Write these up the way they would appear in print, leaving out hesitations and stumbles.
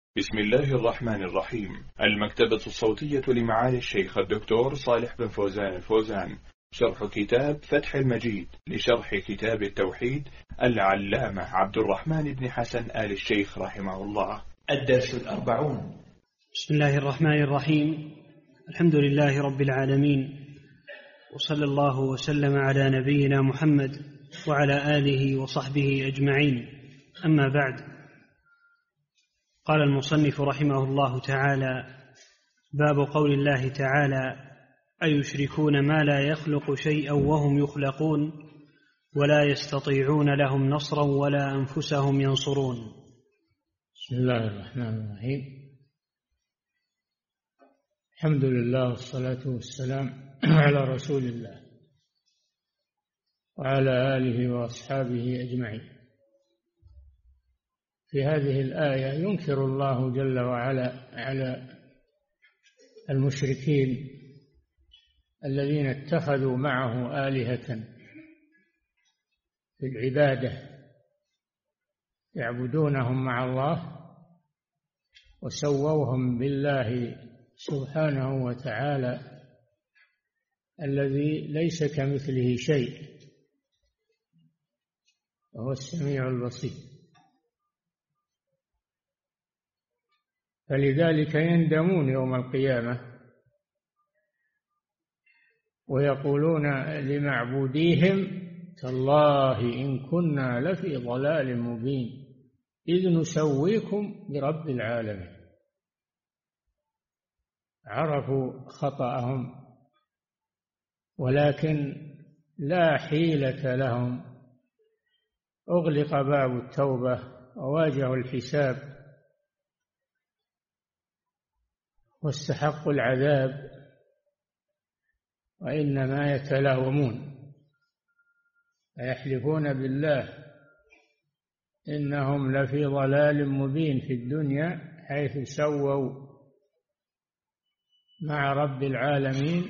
بسم الله الرحمن الرحيم. المكتبة الصوتية لمعالي الشيخ الدكتور صالح بن فوزان الفوزان، شرح كتاب فتح المجيد لشرح كتاب التوحيد العلامة عبد الرحمن بن حسن آل الشيخ رحمه الله. الدرس 40. بسم الله الرحمن الرحيم. الحمد لله رب العالمين، وصلى الله وسلم على نبينا محمد وعلى آله وصحبه أجمعين. أما بعد، قال المصنف رحمه الله تعالى: باب قول الله تعالى: أيشركون ما لا يخلق شيئا وهم يخلقون ولا يستطيعون لهم نصرا ولا أنفسهم ينصرون. بسم الله الرحمن الرحيم. الحمد لله والصلاة والسلام على رسول الله وعلى آله وأصحابه أجمعين. في هذه الآية ينكر الله جل وعلا على المشركين الذين اتخذوا معه آلهة في العبادة يعبدونهم مع الله وسووهم بالله سبحانه وتعالى الذي ليس كمثله شيء وهو السميع البصير. فلذلك يندمون يوم القيامة ويقولون لمعبوديهم: تالله إن كنا لفي ضلال مبين إذ نسويكم برب العالمين. عرفوا خطأهم ولكن لا حيلة لهم، أغلق باب التوبة وواجهوا الحساب واستحقوا العذاب، وإنما يتلاومون ويحلفون بالله إنهم لفي ضلال مبين في الدنيا، حيث سووا مع رب العالمين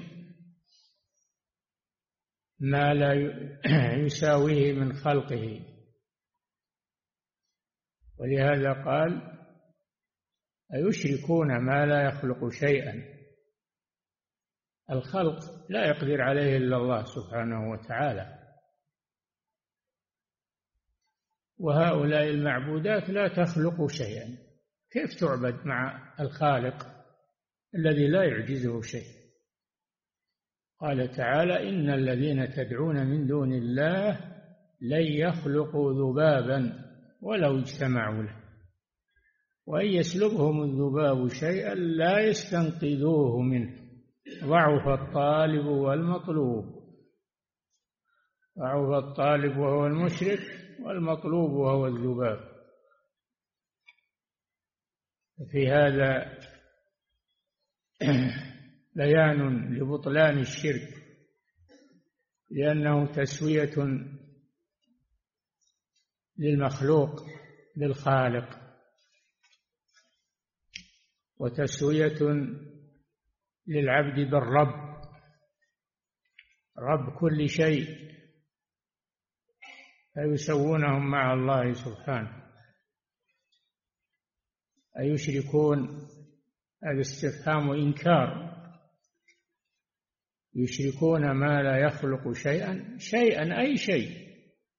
ما لا يساويه من خلقه. ولهذا قال: أيشركون ما لا يخلق شيئا. الخلق لا يقدر عليه إلا الله سبحانه وتعالى، وهؤلاء المعبودات لا تخلق شيئا. كيف تعبد مع الخالق الذي لا يعجزه شيء؟ قال تعالى: إن الذين تدعون من دون الله لن يخلقوا ذبابا ولو اجتمعوا له وإن يسلبهم الذباب شيئا لا يستنقذوه منه ضعف الطالب والمطلوب. ضعف الطالب وهو المشرك، والمطلوب وهو الذباب. في هذا بيان لبطلان الشرك، لأنه تسوية للمخلوق بالخالق، وتسوية للعبد بالرب، رب كل شيء، فيسوونهم مع الله سبحانه. أيشركون، هذا استفهام إنكار. يشركون ما لا يخلق شيئا، شيئا أي شيء،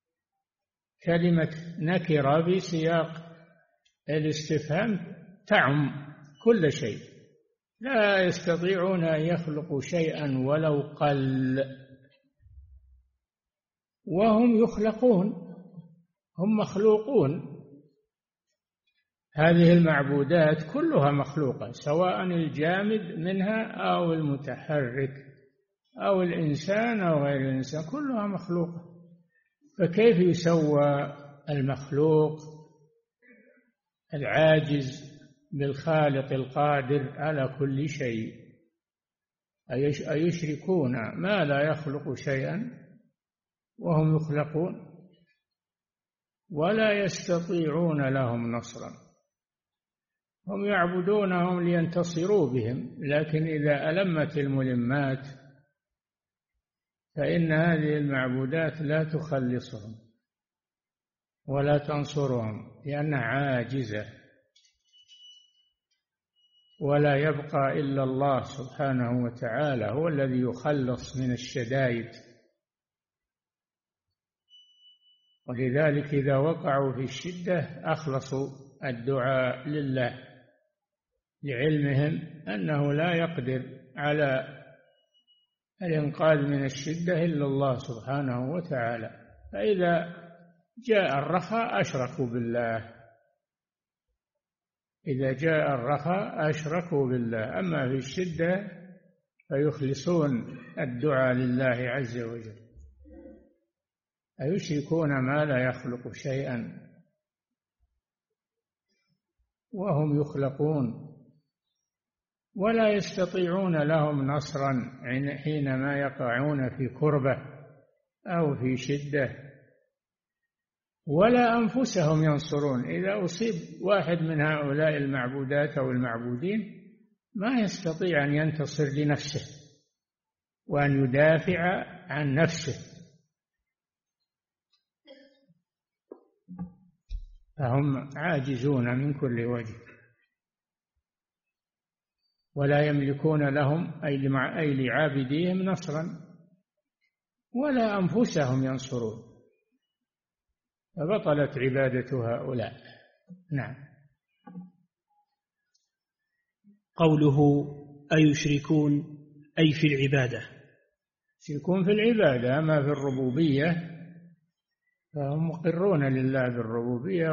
كلمة نكرة بسياق الاستفهام تعم كل شيء. لا يستطيعون أن يخلقوا شيئا ولو قل، وهم يخلقون، هم مخلوقون. هذه المعبودات كلها مخلوقة، سواء الجامد منها أو المتحرك أو الإنسان أو غير الإنسان، كلها مخلوقة. فكيف يسوى المخلوق العاجز بالخالق القادر على كل شيء؟ أيشركون ما لا يخلق شيئا وهم يخلقون ولا يستطيعون لهم نصرا. هم يعبدونهم لينتصروا بهم، لكن إذا ألمت الملمات فإن هذه المعبودات لا تخلصهم ولا تنصرهم، لأنها عاجزة. ولا يبقى إلا الله سبحانه وتعالى، هو الذي يخلص من الشدائد. ولذلك إذا وقعوا في الشدة أخلصوا الدعاء لله، لعلمهم أنه لا يقدر على الإنقاذ من الشدة إلا الله سبحانه وتعالى. فإذا جاء الرخاء أشركوا بالله، إذا جاء الرخاء أشركوا بالله، أما في الشدة فيخلصون الدعاء لله عز وجل. أيشركون ما لا يخلق شيئا وهم يخلقون، ولا يستطيعون لهم نصرا حينما يقعون في كربة أو في شدة، ولا أنفسهم ينصرون. إذا أصيب واحد من هؤلاء المعبودات أو المعبودين ما يستطيع أن ينتصر لنفسه وأن يدافع عن نفسه، فهم عاجزون من كل وجه، ولا يملكون لهم أي لعابديهم نصرا ولا أنفسهم ينصرون، فبطلت عبادة هؤلاء. نعم. قوله أيشركون أي في العبادة، يشركون في العبادة. أما في الربوبية فهم مقرون لله بالربوبية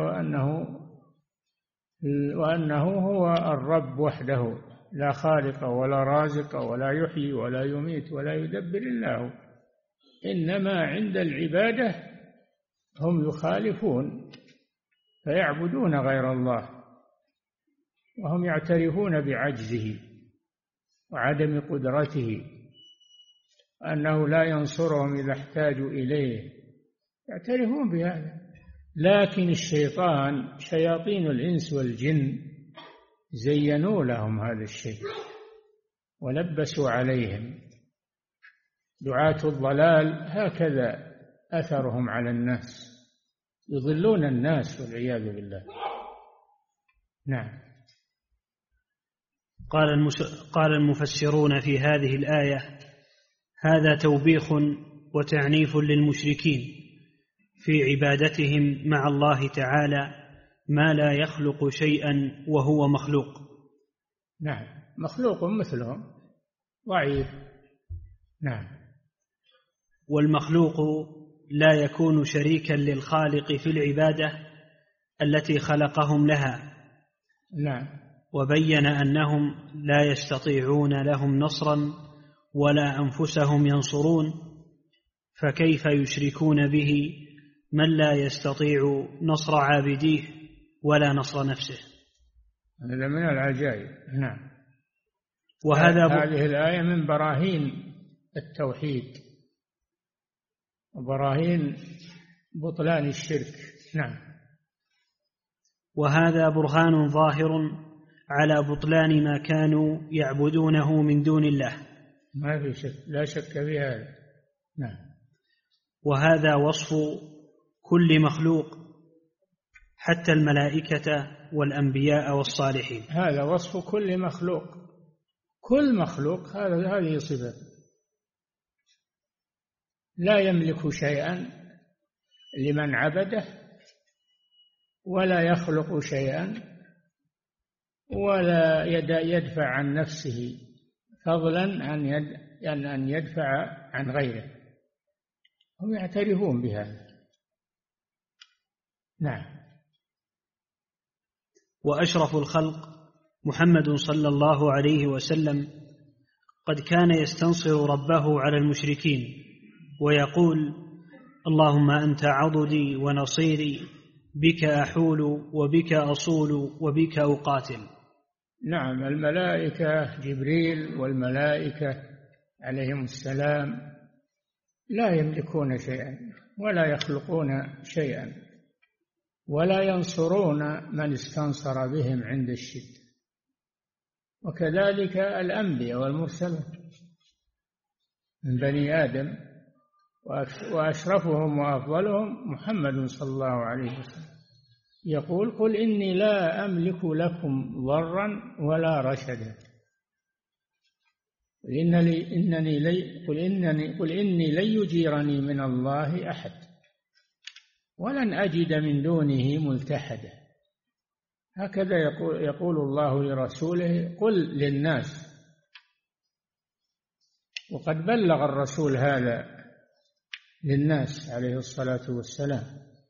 وأنه هو الرب وحده، لا خالق ولا رازق ولا يحيي ولا يميت ولا يدبر إلا هو. إنما عند العبادة هم يخالفون فيعبدون غير الله، وهم يعترفون بعجزه وعدم قدرته، أنه لا ينصرهم إذا احتاجوا إليه، يعترفون بهذا. لكن الشيطان، شياطين الإنس والجن، زينوا لهم هذا الشيء ولبسوا عليهم. دعاة الضلال هكذا أثرهم على الناس، يضلون الناس والعياذ بالله. نعم. قال المفسرون في هذه الآية: هذا توبيخ وتعنيف للمشركين في عبادتهم مع الله تعالى ما لا يخلق شيئا وهو مخلوق. نعم، مخلوق مثلهم، ضعيف. نعم. والمخلوق لا يكون شريكا للخالق في العبادة التي خلقهم لها. نعم. وبين أنهم لا يستطيعون لهم نصرا ولا أنفسهم ينصرون، فكيف يشركون به من لا يستطيع نصر عابديه ولا نصر نفسه؟ هذا من العجائب. نعم. هذه الآية من براهين التوحيد وبراهين بطلان الشرك. نعم. وهذا برهان ظاهر على بطلان ما كانوا يعبدونه من دون الله، ما في شك، لا شك في هذا. نعم. وهذا وصف كل مخلوق حتى الملائكة والأنبياء والصالحين. هذا وصف كل مخلوق، كل مخلوق هذه صفة. لا يملك شيئا لمن عبده، ولا يخلق شيئا، ولا يدفع عن نفسه فضلا عن أن يدفع عن غيره. هم يعترفون بهذا. نعم. وأشرف الخلق محمد صلى الله عليه وسلم قد كان يستنصر ربه على المشركين ويقول: اللهم أنت عضدي ونصيري، بك أحول وبك أصول وبك أقاتل. نعم. الملائكة جبريل والملائكة عليهم السلام لا يملكون شيئا ولا يخلقون شيئا ولا ينصرون من استنصر بهم عند الشدة، وكذلك الأنبياء والمرسلون من بني آدم، وأشرفهم وأفضلهم محمد صلى الله عليه وسلم يقول قل إني لا أملك لكم ضرا ولا رشدا. قل إني لن يجيرني من الله أحد ولن أجد من دونه ملتحدا. هكذا يقول الله لرسوله قل للناس. وقد بلغ الرسول هذا للناس عليه الصلاة والسلام.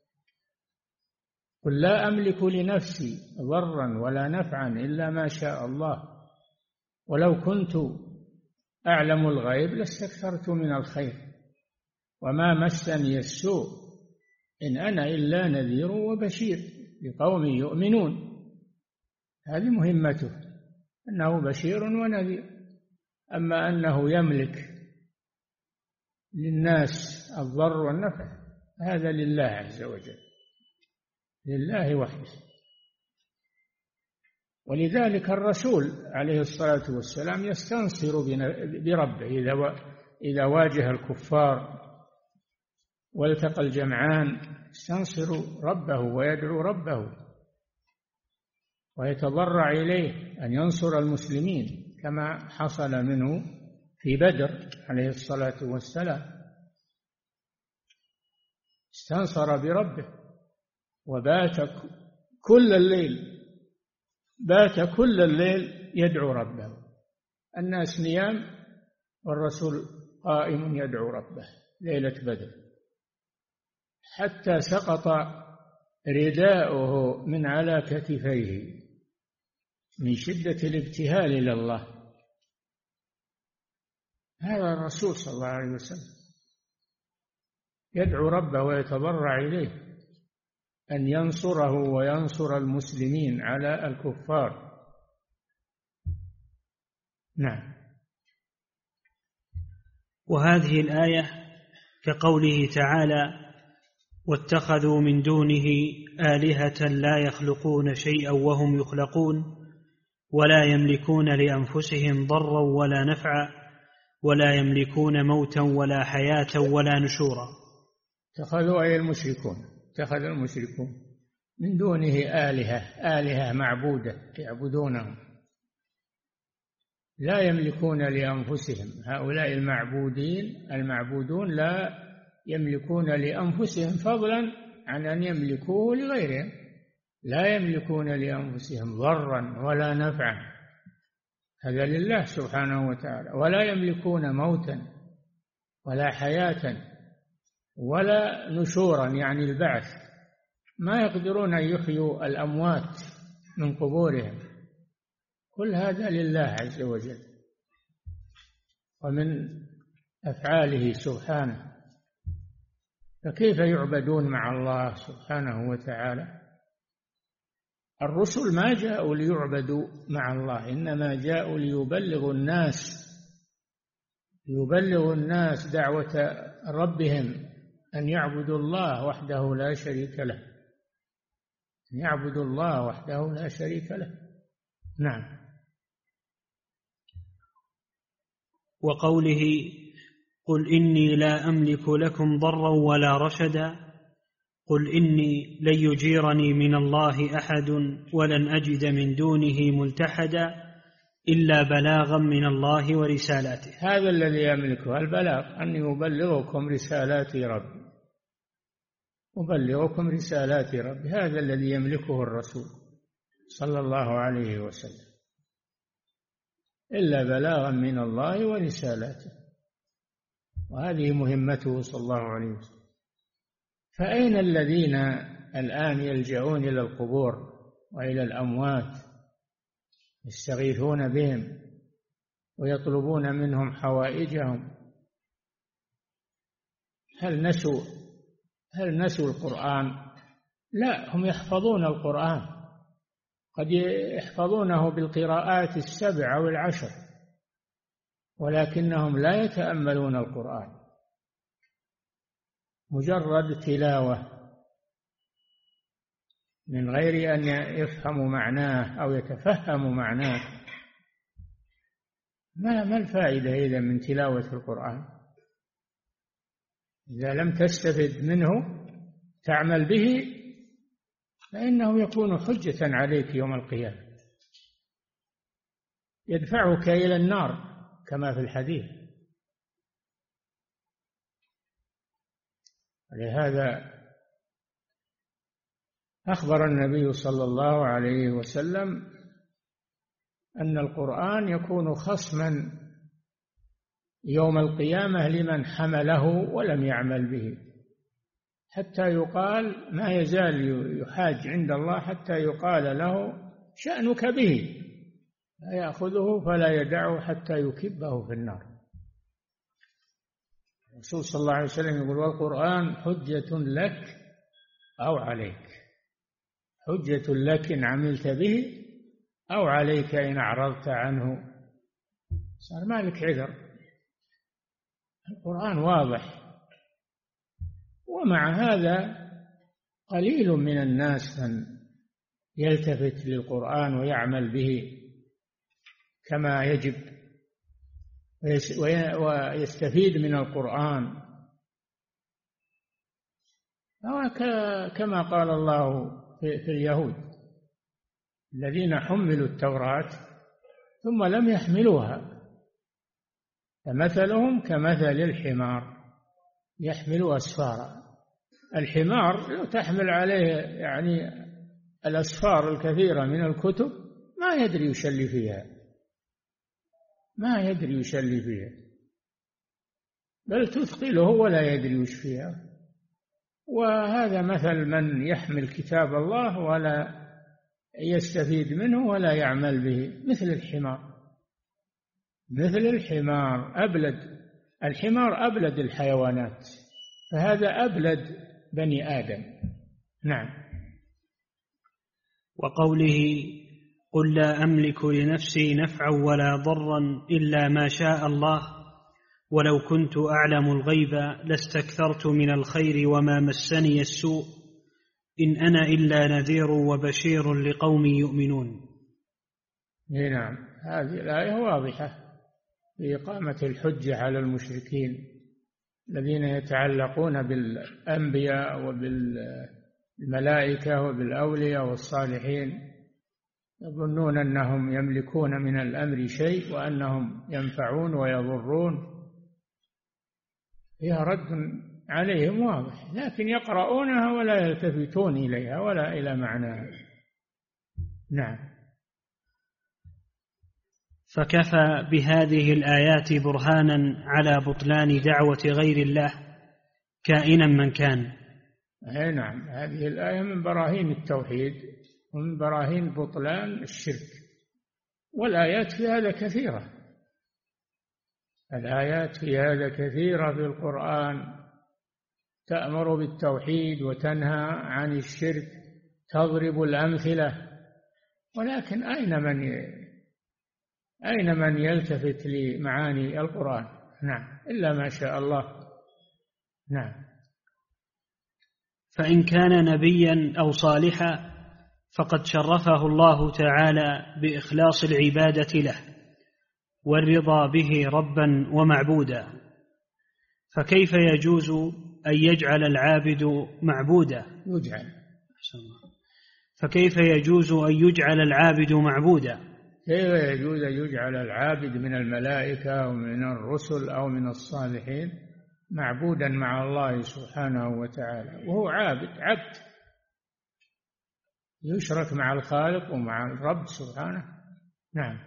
قل لا أملك لنفسي ضرا ولا نفعا إلا ما شاء الله ولو كنت أعلم الغيب لاستكثرت من الخير وما مسني السوء إن أنا إلا نذير وبشير لقوم يؤمنون. هذه مهمته، أنه بشير ونذير. أما أنه يملك للناس الضر والنفع هذا لله عز وجل، لله وحده. ولذلك الرسول عليه الصلاة والسلام يستنصر بربه إذا واجه الكفار والتقى الجمعان، يستنصر ربه ويدعو ربه ويتضرع إليه أن ينصر المسلمين كما حصل منه في بدر عليه الصلاة والسلام. استنصر بربه وبات كل الليل يدعو ربه. الناس نيام والرسول قائم يدعو ربه ليلة بدر حتى سقط رداؤه من على كتفيه من شدة الابتهال إلى الله. هذا الرسول صلى الله عليه وسلم يدعو ربه ويتضرع إليه أن ينصره وينصر المسلمين على الكفار. نعم. وهذه الآية كقوله تعالى واتخذوا من دونه آلهة لا يخلقون شيئا وهم يخلقون ولا يملكون لأنفسهم ضرا ولا نفعا ولا يملكون موتا ولا حياة ولا نشورا. اتخذوا أي المشركون، اتخذ المشركون من دونه آلهة معبودة يعبدونهم لا يملكون لأنفسهم. هؤلاء المعبودون لا يملكون لأنفسهم فضلا عن أن يملكوه لغيرهم. لا يملكون لأنفسهم ضرا ولا نفعا، هذا لله سبحانه وتعالى. ولا يملكون موتا ولا حياة ولا نشورا يعني البعث، ما يقدرون أن يحيوا الأموات من قبورهم. كل هذا لله عز وجل ومن أفعاله سبحانه. فكيف يعبدون مع الله سبحانه وتعالى؟ الرسل ما جاءوا ليعبدوا مع الله، إنما جاءوا ليبلغوا الناس دعوة ربهم أن يعبدوا الله وحده لا شريك له، أن يعبدوا الله وحده لا شريك له. نعم. وقوله قل إني لا أملك لكم ضرا ولا رشدا قل إني لن يجيرني من الله أحد ولن أجد من دونه ملتحدا إلا بلاغا من الله ورسالاته. هذا الذي يملكه البلاغ، أن يبلغكم رسالات ربي، أبلغكم رسالات ربي، هذا الذي يملكه الرسول صلى الله عليه وسلم، إلا بلاغا من الله ورسالاته، وهذه مهمته صلى الله عليه وسلم. فأين الذين الآن يلجؤون إلى القبور وإلى الأموات يستغيثون بهم ويطلبون منهم حوائجهم؟ هل نسوا القرآن؟ لا، هم يحفظون القرآن، قد يحفظونه بالقراءات 7 أو 10، ولكنهم لا يتأملون القرآن، مجرد تلاوة من غير أن يفهموا معناه أو يتفهموا معناه. ما الفائدة إذا من تلاوة القرآن إذا لم تستفد منه تعمل به؟ فإنه يكون حجة عليك يوم القيامة، يدفعك إلى النار كما في الحديث. لهذا أخبر النبي صلى الله عليه وسلم أن القرآن يكون خصما يوم القيامة لمن حمله ولم يعمل به، حتى يقال ما يزال يحاج عند الله حتى يقال له شأنك به، لا يأخذه فلا يدعه حتى يكبه في النار. الرسول صلى الله عليه وسلم يقول: والقرآن حجة لك أو عليك، حجة لك إن عملت به أو عليك إن أعرضت عنه. صار مالك عذر، القرآن واضح. ومع هذا قليل من الناس من يلتفت للقرآن ويعمل به كما يجب ويستفيد من القرآن، كما قال الله في اليهود الذين حملوا التوراة ثم لم يحملوها، فمثلهم كمثل الحمار يحمل أسفارا. الحمار لو تحمل عليه يعني الأسفار الكثيرة من الكتب ما يدري يشلي فيها، ما يدري يشلي فيها، بل تثقله ولا يدري وش فيها. وهذا مثل من يحمل كتاب الله ولا يستفيد منه ولا يعمل به، مثل الحمار، مثل الحمار أبلد. الحمار أبلد الحيوانات، فهذا أبلد بني آدم. نعم. وقوله: قل لا أملك لنفسي نفعا ولا ضرا إلا ما شاء الله ولو كنت أعلم الغيب لاستكثرت من الخير وما مسني السوء إن أنا إلا نذير وبشير لقوم يؤمنون. نعم، هذه الآية واضحة في إقامة الحجة على المشركين الذين يتعلقون بالأنبياء وبالملائكة وبالأولياء والصالحين، يظنون أنهم يملكون من الأمر شيء وأنهم ينفعون ويضرون. فيها رد عليهم واضح، لكن يقرؤونها ولا يلتفتون إليها ولا إلى معناها. نعم. فكفى بهذه الآيات برهانا على بطلان دعوة غير الله كائنا من كان. نعم، هذه الآية من براهين التوحيد ومن براهين بطلان الشرك، والآيات في هذا كثيرة، الآيات في هذا كثيرة في القرآن، تأمر بالتوحيد وتنهى عن الشرك، تضرب الأمثلة. ولكن أين من يلتفت لمعاني القرآن؟ نعم، إلا ما شاء الله. نعم. فإن كان نبيا أو صالحا فقد شرفه الله تعالى بإخلاص العبادة له والرضا به ربا ومعبودا، فكيف يجوز أن يجعل العابد معبودا؟ فكيف يجوز أن يجعل العابد معبودا؟ كيف يجوز أن يجعل العابد من الملائكة أو من الرسل أو من الصالحين معبودا مع الله سبحانه وتعالى وهو عبد يشرك مع الخالق ومع الرب سبحانه؟ نعم.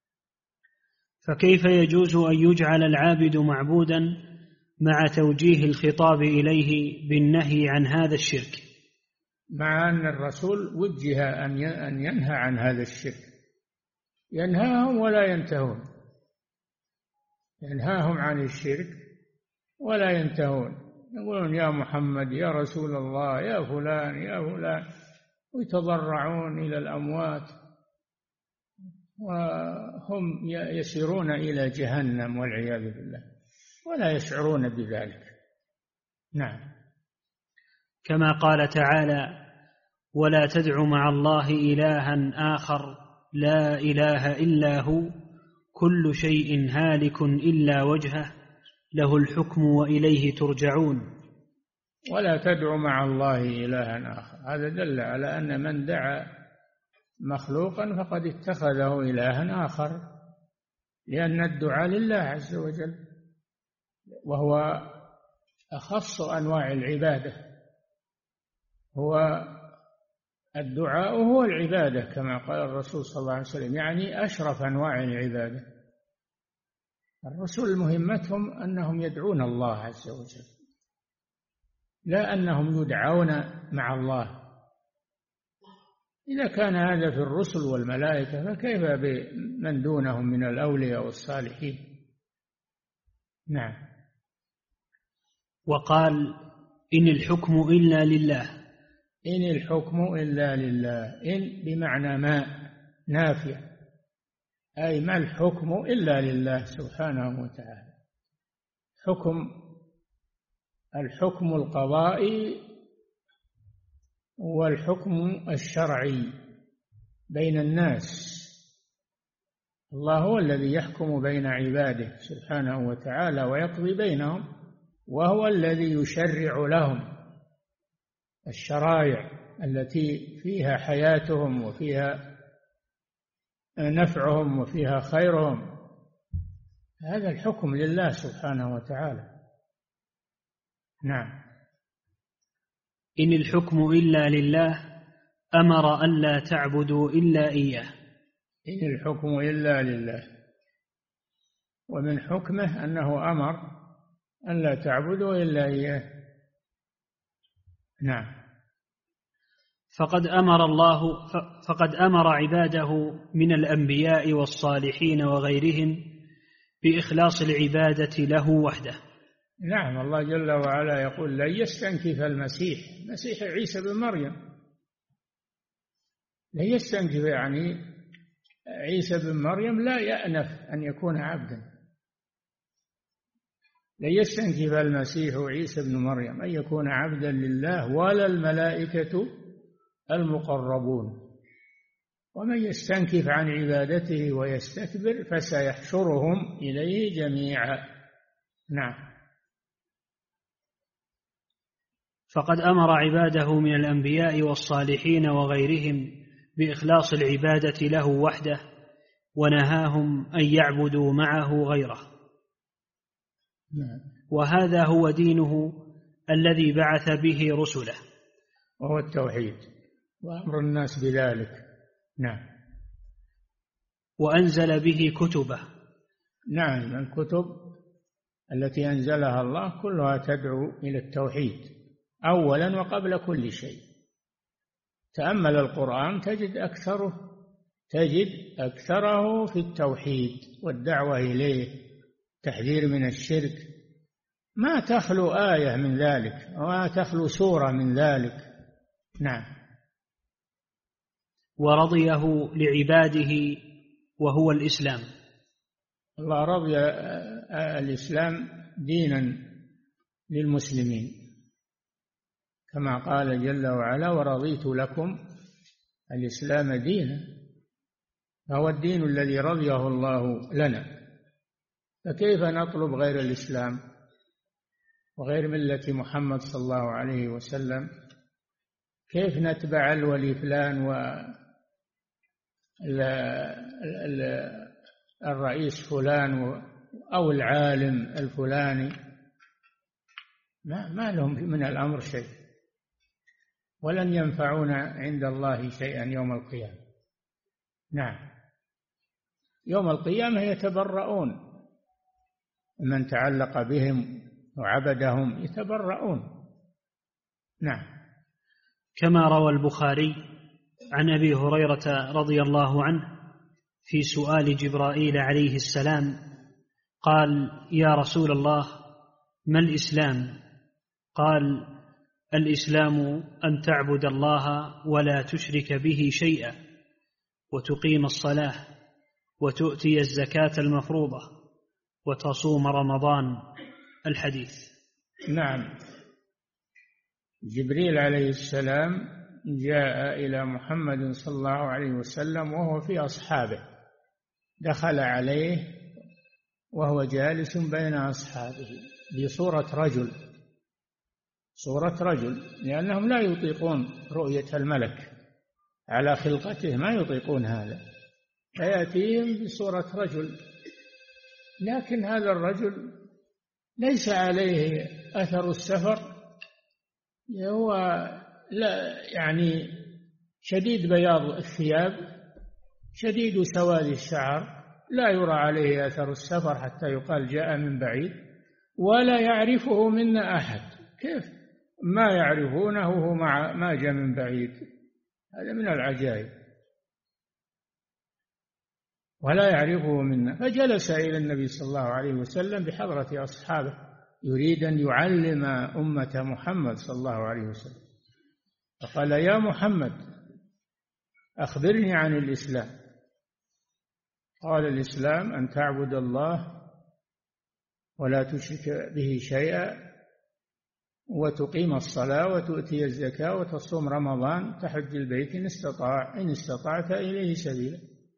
فكيف يجوز أن يجعل العابد معبودا مع توجيه الخطاب إليه بالنهي عن هذا الشرك، مع أن الرسول وجه أن ينهى عن هذا الشرك، ينهاهم ولا ينتهون، ينهاهم عن الشرك ولا ينتهون، يقولون يا محمد يا رسول الله يا فلان يا فلان، ويتضرعون إلى الأموات وهم يسيرون إلى جهنم والعياذ بالله ولا يشعرون بذلك. نعم. كما قال تعالى: ولا تدع مع الله إلها آخر لا إله إلا هو كل شيء هالك إلا وجهه له الحكم وإليه ترجعون. ولا تدع مع الله إلها آخر. هذا دل على أن من دعا مخلوقا فقد اتخذه إلها آخر، لأن الدعاء لله عز وجل، وهو أخص أنواع العبادة. هو الدعاء هو العبادة كما قال الرسول صلى الله عليه وسلم، يعني أشرف أنواع العبادة. الرسل مهمتهم أنهم يدعون الله عز وجل، لا أنهم يدعون مع الله. إذا كان هذا في الرسل والملائكة فكيف بمن دونهم من الأولياء والصالحين؟ نعم. وقال: إن الحكم إلا لله. إن الحكم إلا لله، إن بمعنى ما نافية، أي ما الحكم إلا لله سبحانه وتعالى. الحكم القضائي والحكم الشرعي بين الناس. الله هو الذي يحكم بين عباده سبحانه وتعالى ويقضي بينهم، وهو الذي يشرع لهم الشرائع التي فيها حياتهم وفيها نفعهم وفيها خيرهم. هذا الحكم لله سبحانه وتعالى. نعم. إن الحكم إلا لله أمر أن لا تعبدوا إلا إياه. إن الحكم إلا لله، ومن حكمه أنه أمر أن لا تعبدوا إلا إياه. نعم. فقد أمر عباده من الأنبياء والصالحين وغيرهم بإخلاص العبادة له وحده. نعم. الله جل وعلا يقول: لن يستنكف المسيح عيسى بن مريم. لن يستنكف يعني عيسى بن مريم لا يأنف أن يكون عبدا. لن يستنكف المسيح عيسى بن مريم أن يكون عبدا لله، ولا الملائكة المقربون. ومن يستنكف عن عبادته ويستكبر فسيحشرهم إليه جميعا. نعم. فقد أمر عباده من الأنبياء والصالحين وغيرهم بإخلاص العبادة له وحده، ونهاهم أن يعبدوا معه غيره. وهذا هو دينه الذي بعث به رسله، وهو التوحيد وأمر الناس بذلك. نعم. وأنزل به كتبه. نعم. الكتب التي أنزلها الله كلها تدعو إلى التوحيد أولا وقبل كل شيء. تأمل القرآن تجد أكثره في التوحيد والدعوة إليه، تحذير من الشرك. ما تخلو آية من ذلك وما تخلو سورة من ذلك. نعم. ورضيه لعباده وهو الإسلام. الله رضي الإسلام دينا للمسلمين، كما قال جل وعلا: ورضيت لكم الإسلام دينا. فهو الدين الذي رضيه الله لنا، فكيف نطلب غير الإسلام وغير ملة محمد صلى الله عليه وسلم؟ كيف نتبع الولي فلان والرئيس فلان أو العالم الفلاني؟ ما لهم من الأمر شيء، ولن ينفعون عند الله شيئا يوم القيامة. نعم. يوم القيامة يتبرؤون من تعلق بهم وعبدهم، يتبرؤون. نعم. كما روى البخاري عن أبي هريرة رضي الله عنه في سؤال جبرائيل عليه السلام قال: يا رسول الله، ما الإسلام؟ قال: الإسلام أن تعبد الله ولا تشرك به شيئا، وتقيم الصلاة، وتؤتي الزكاة المفروضة، وتصوم رمضان. الحديث. نعم. جبريل عليه السلام جاء إلى محمد صلى الله عليه وسلم وهو في أصحابه، دخل عليه وهو جالس بين أصحابه بصورة صورة رجل، لأنهم لا يطيقون رؤية الملك على خلقته، ما يطيقون هذا، فيأتيهم بصورة رجل. لكن هذا الرجل ليس عليه أثر السفر، هو لا يعني شديد بياض الثياب، شديد سواد الشعر، لا يرى عليه أثر السفر حتى يقال جاء من بعيد، ولا يعرفه منا أحد. كيف ما يعرفونه وهو ما جاء من بعيد؟ هذا من العجائب. ولا يعرفه منا. فجلس إلى النبي صلى الله عليه وسلم بحضرة أصحابه يريد أن يعلم أمة محمد صلى الله عليه وسلم، فقال: يا محمد أخبرني عن الإسلام. قال: الإسلام أن تعبد الله ولا تشرك به شيئا، وتقيم الصلاة وتؤتي الزكاة وتصوم رمضان تحج البيت إن استطعت إليه سبيلا.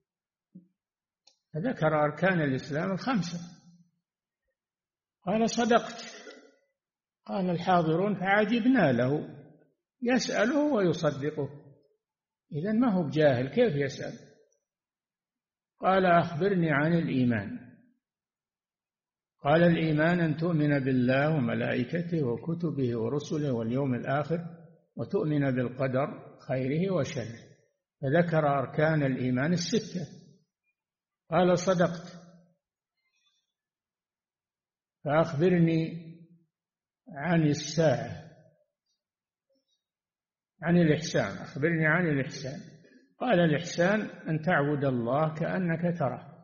فذكر أركان الإسلام الخمسة. قال: صدقت. قال الحاضرون فعجبنا له، يسأله ويصدقه، إذن ما هو بجاهل، كيف يسأل؟ قال: أخبرني عن الإيمان. قال: الإيمان أن تؤمن بالله وملائكته وكتبه ورسله واليوم الآخر وتؤمن بالقدر خيره وشره. فذكر أركان الإيمان الستة. قال: صدقت. فأخبرني عن الساعة، عن الإحسان. أخبرني عن الإحسان. قال: الإحسان أن تعبد الله كأنك تراه،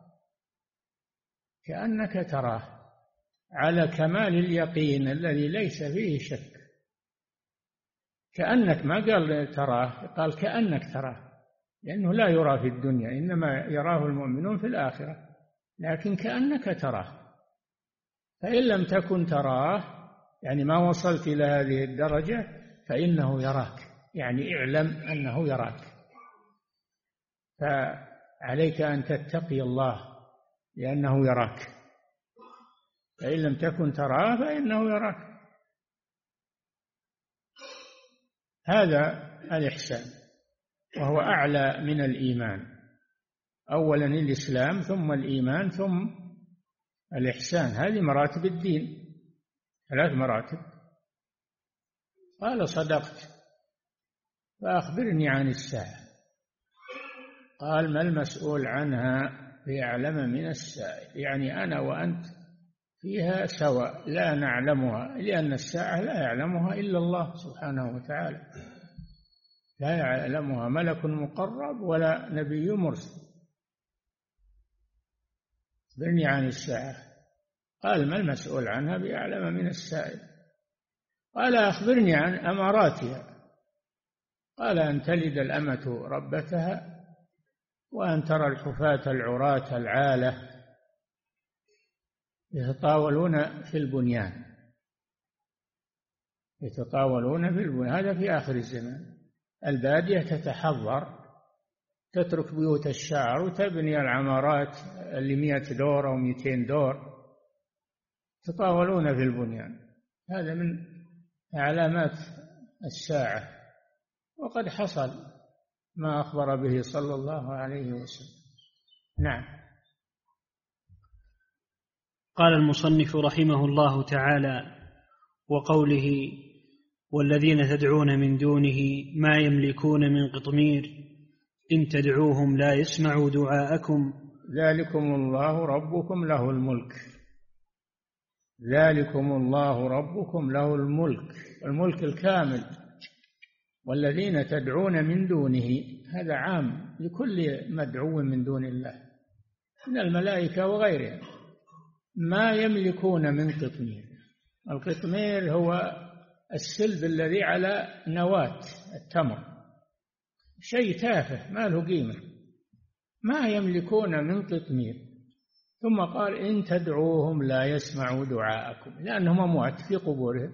كأنك تراه على كمال اليقين الذي ليس فيه شك. كأنك، ما قال تراه، قال كأنك تراه، لأنه لا يرى في الدنيا، إنما يراه المؤمنون في الآخرة، لكن كأنك تراه. فإن لم تكن تراه، يعني ما وصلت إلى هذه الدرجة، فإنه يراك، يعني اعلم أنه يراك. فعليك أن تتقي الله لأنه يراك، فإن لم تكن تراه فإنه يراك. هذا الإحسان، وهو أعلى من الإيمان. أولا الإسلام، ثم الإيمان، ثم الإحسان. هذه مراتب الدين، 3 مراتب. قال: صدقت. فأخبرني عن الساعة. قال: ما المسؤول عنها بأعلم من السائل، يعني أنا وأنت فيها سواء، لا نعلمها، لأن الساعة لا يعلمها إلا الله سبحانه وتعالى، لا يعلمها ملك مقرب ولا نبي مرسل. أخبرني عن الساعة. قال: ما المسؤول عنها بأعلم من السائل. قال: أخبرني عن أماراتها. قال: أن تلد الأمة ربتها، وأن ترى الحفاة العراة العالة يتطاولون في البنيان، يتطاولون في البنيان. هذا في آخر الزمان. البادية تتحضر، تترك بيوت الشعر وتبني العمارات اللي 100 دور أو 200 دور، يتطاولون في البنيان. هذا من علامات الساعة، وقد حصل ما أخبر به صلى الله عليه وسلم. نعم. قال المصنف رحمه الله تعالى: وقوله: والذين تدعون من دونه ما يملكون من قطمير إن تدعوهم لا يسمعوا دعاءكم. ذلكم الله ربكم له الملك. ذلكم الله ربكم له الملك، الملك الكامل. والذين تدعون من دونه، هذا عام لكل مدعو من دون الله من الملائكة وغيرهم. ما يملكون من قطمير. القطمير هو السلب الذي على نواة التمر، شيء تافه ما له قيمة. ما يملكون من قطمير. ثم قال: إن تدعوهم لا يسمعوا دعاءكم، لأنهم أموات في قبورهم،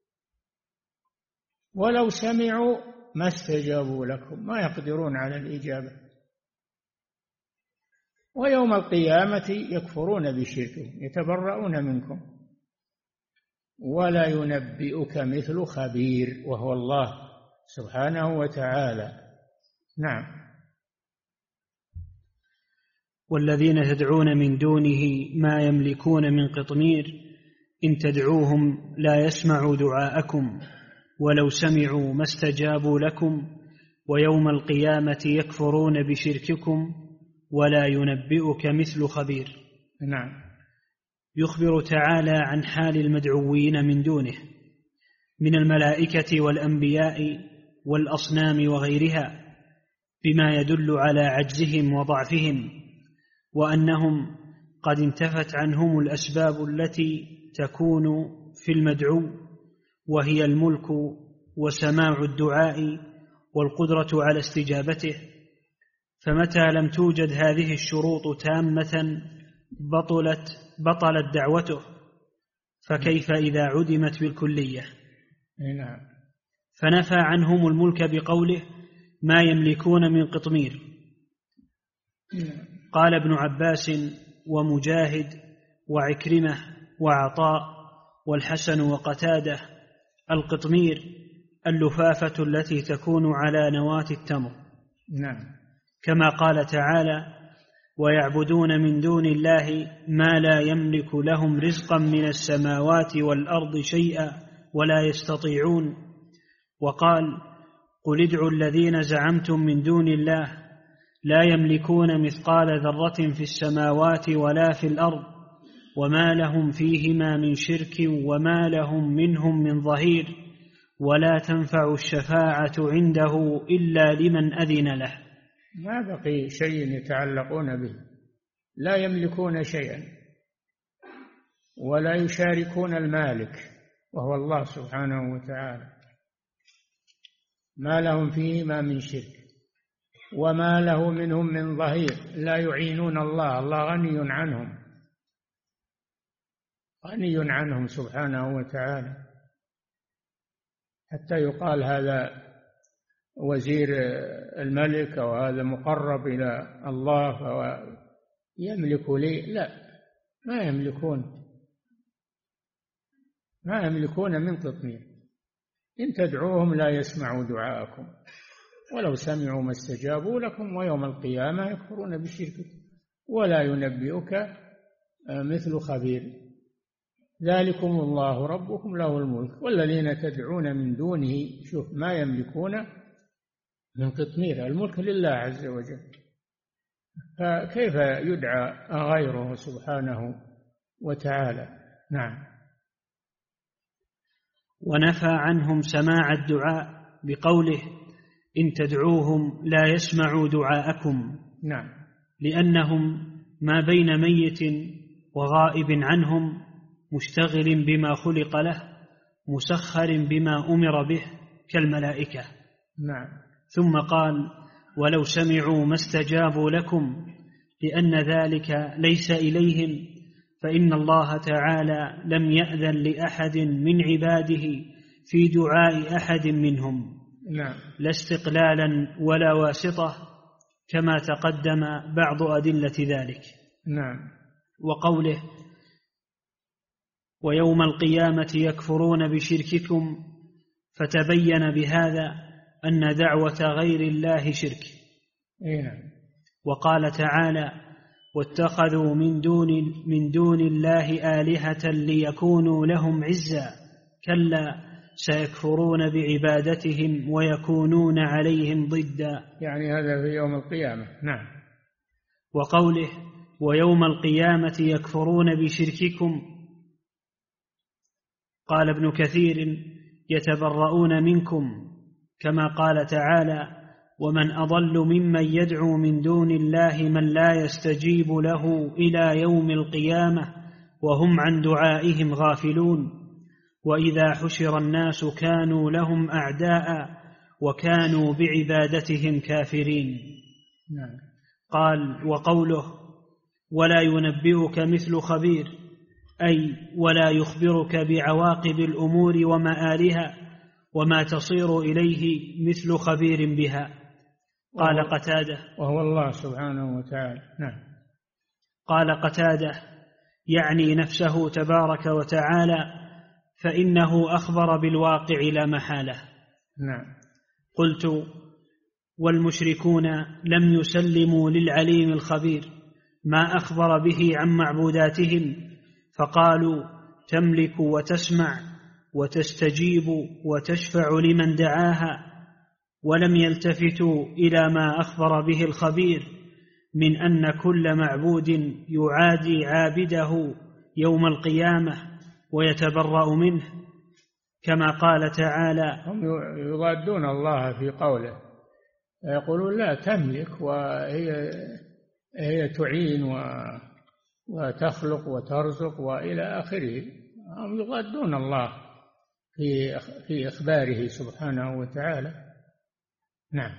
ولو سمعوا ما استجابوا لكم، ما يقدرون على الإجابة. ويوم القيامة يكفرون بشركهم، يتبرؤون منكم. ولا ينبئك مثل خبير، وهو الله سبحانه وتعالى. نعم. والذين تدعون من دونه ما يملكون من قطمير إن تدعوهم لا يسمعوا دعاءكم ولو سمعوا ما استجابوا لكم ويوم القيامة يكفرون بشرككم ولا ينبئك مثل خبير. نعم. يخبر تعالى عن حال المدعوين من دونه من الملائكة والأنبياء والأصنام وغيرها بما يدل على عجزهم وضعفهم، وأنهم قد انتفت عنهم الأسباب التي تكون في المدعو، وهي الملك وسماع الدعاء والقدرة على استجابته، فمتى لم توجد هذه الشروط تامة بطلت دعوته، فكيف إذا عدمت بالكلية؟ نعم. فنفى عنهم الملك بقوله ما يملكون من قطمير. قال ابن عباس ومجاهد وعكرمة وعطاء والحسن وقتادة القطمير اللفافة التي تكون على نواة التمر. نعم. كما قال تعالى ويعبدون من دون الله ما لا يملك لهم رزقا من السماوات والأرض شيئا ولا يستطيعون. وقال قل ادعوا الذين زعمتم من دون الله لا يملكون مثقال ذرة في السماوات ولا في الأرض وما لهم فيهما من شرك وما لهم منهم من ظهير ولا تنفع الشفاعة عنده إلا لمن أذن له. ما بقي شيء يتعلقون به، لا يملكون شيئا ولا يشاركون المالك وهو الله سبحانه وتعالى، ما لهم فيهما من شرك وما له منهم من ظهير، لا يعينون الله، الله غني عنهم سبحانه وتعالى، حتى يقال هذا وزير الملك وهذا مقرب إلى الله يملك لي، لا، ما يملكون من قطمير. إن تدعوهم لا يسمعوا دعاءكم ولو سمعوا ما استجابوا لكم ويوم القيامة يكفرون بشرككم ولا ينبئك مثل خبير. ذلكم الله ربكم له الملك والذين تدعون من دونه، شوف، ما يملكون من قطمير، الملك لله عز وجل، فكيف يدعى غيره سبحانه وتعالى؟ نعم. ونفى عنهم سماع الدعاء بقوله إن تدعوهم لا يسمعوا دعاءكم. نعم. لأنهم ما بين ميت وغائب عنهم مشتغل بما خلق له مسخر بما أمر به كالملائكة. نعم. ثم قال ولو سمعوا ما استجابوا لكم، لأن ذلك ليس إليهم، فإن الله تعالى لم يأذن لأحد من عباده في دعاء أحد منهم. نعم. لا استقلالا ولا واسطة، كما تقدم بعض أدلة ذلك. نعم. وقوله ويوم القيامة يكفرون بشرككم، فتبين بهذا أن دعوة غير الله شرك. نعم. وقال تعالى واتخذوا من دون الله آلهة ليكونوا لهم عزا، كلا سيكفرون بعبادتهم ويكونون عليهم ضدا، يعني هذا في يوم القيامة. نعم. وقوله ويوم القيامة يكفرون بشرككم، قال ابن كثير يتبرؤون منكم، كما قال تعالى ومن أضل ممن يدعو من دون الله من لا يستجيب له إلى يوم القيامة وهم عن دعائهم غافلون، وإذا حشر الناس كانوا لهم أعداء وكانوا بعبادتهم كافرين. نعم. قال وقوله ولا ينبئك مثل خبير، أي ولا يخبرك بعواقب الأمور ومآلها وما تصير إليه مثل خبير بها. قال قتادة وهو الله سبحانه وتعالى. نعم. قال قتادة يعني نفسه تبارك وتعالى فإنه أخبر بالواقع لا محالة. نعم. قلت: والمشركون لم يسلموا للعليم الخبير ما أخبر به عن معبوداتهم، فقالوا: تملك وتسمع وتستجيب وتشفع لمن دعاها، ولم يلتفتوا إلى ما أخبر به الخبير من أن كل معبود يعادي عابده يوم القيامة ويتبرأ منه، كما قال تعالى: هم يضادون الله في قوله، يقولون لا تملك، وهي تعين وتخلق وترزق وإلى آخره. هم يضادون الله في إخباره سبحانه وتعالى. نعم.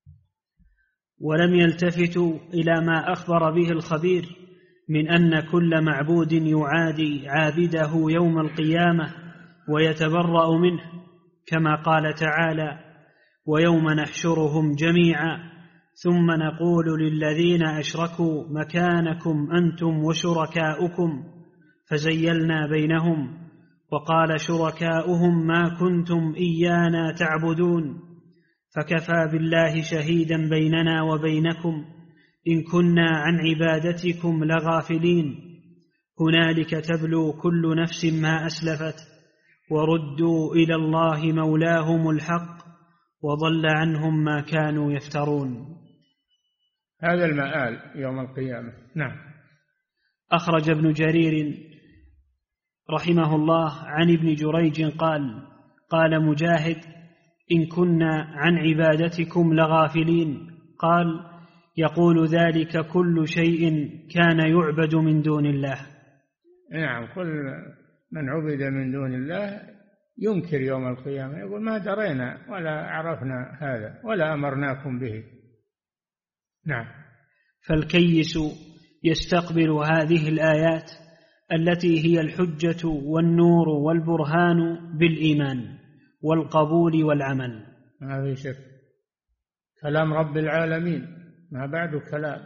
ولم يلتفتوا إلى ما أخبر به الخبير من أن كل معبود يعادي عابده يوم القيامة ويتبرأ منه، كما قال تعالى: ويوم نحشرهم جميعا ثم نقول للذين أشركوا مكانكم أنتم وشركاؤكم فزيلنا بينهم، وقال شركاؤهم ما كنتم إيانا تعبدون، فكفى بالله شهيدا بيننا وبينكم إن كنا عن عبادتكم لغافلين. هنالك تبلو كل نفس ما أسلفت وردوا إلى الله مولاهم الحق وضل عنهم ما كانوا يفترون. هذا المآل يوم القيامة. نعم. أخرج ابن جرير رحمه الله عن ابن جريج قال مجاهد: إن كنا عن عبادتكم لغافلين. قال: يقول ذلك كل شيء كان يعبد من دون الله. نعم، كل من عبد من دون الله ينكر يوم القيامة، يقول ما درينا ولا عرفنا هذا ولا أمرناكم به. نعم. فالكيس يستقبل هذه الآيات التي هي الحجة والنور والبرهان بالإيمان والقبول والعمل. ما في شك، كلام رب العالمين ما بعد كلام،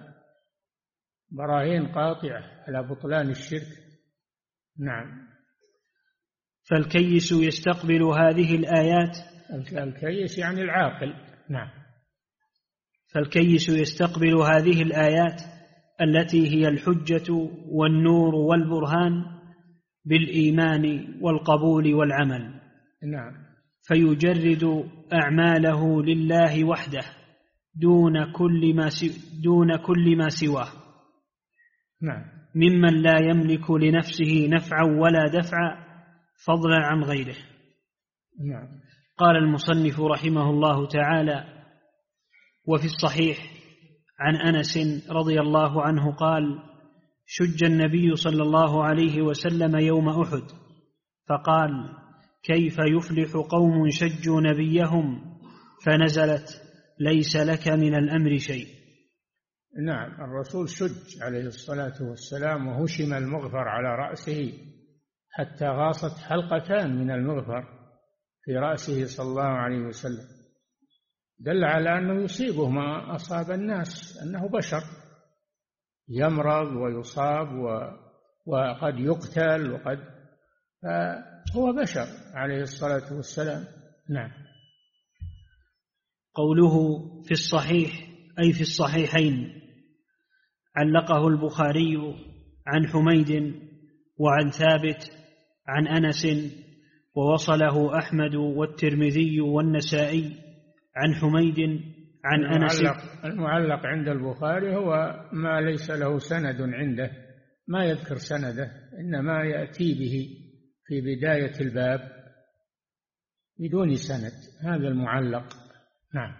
براهين قاطعة على بطلان الشرك. نعم. فالكيس يستقبل هذه الآيات. الكيس يعني العاقل. نعم. فالكيس يستقبل هذه الآيات التي هي الحجة والنور والبرهان بالإيمان والقبول والعمل. نعم. فيجرد أعماله لله وحده دون كل ما سواه. نعم. ممن لا يملك لنفسه نفعا ولا دفعا فضلا عن غيره. نعم. قال المصنف رحمه الله تعالى: وفي الصحيح عن أنس رضي الله عنه قال: شج النبي صلى الله عليه وسلم يوم أحد فقال: كيف يفلح قوم شجوا نبيهم؟ فنزلت: ليس لك من الأمر شيء. نعم. الرسول شج عليه الصلاة والسلام وهشم المغفر على رأسه حتى غاصت حلقتان من المغفر في رأسه صلى الله عليه وسلم، دل على أنه يصيبه ما أصاب الناس، أنه بشر يمرض ويصاب وقد يقتل هو بشر عليه الصلاة والسلام. نعم. قوله في الصحيح أي في الصحيحين، علقه البخاري عن حميد وعن ثابت عن أنس، ووصله أحمد والترمذي والنسائي عن حميد عن أنس. المعلق عند البخاري هو ما ليس له سند عنده، ما يذكر سنده، إنما يأتي به في بداية الباب بدون سند، هذا المعلق. نعم.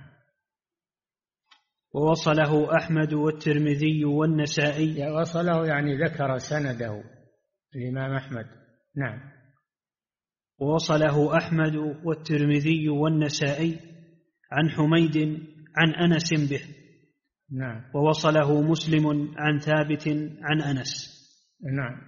ووصله أحمد والترمذي والنسائي. وصله يعني ذكر سنده الإمام أحمد. نعم. ووصله أحمد والترمذي والنسائي عن حميد عن أنس به. نعم. ووصله مسلم عن ثابت عن أنس. نعم.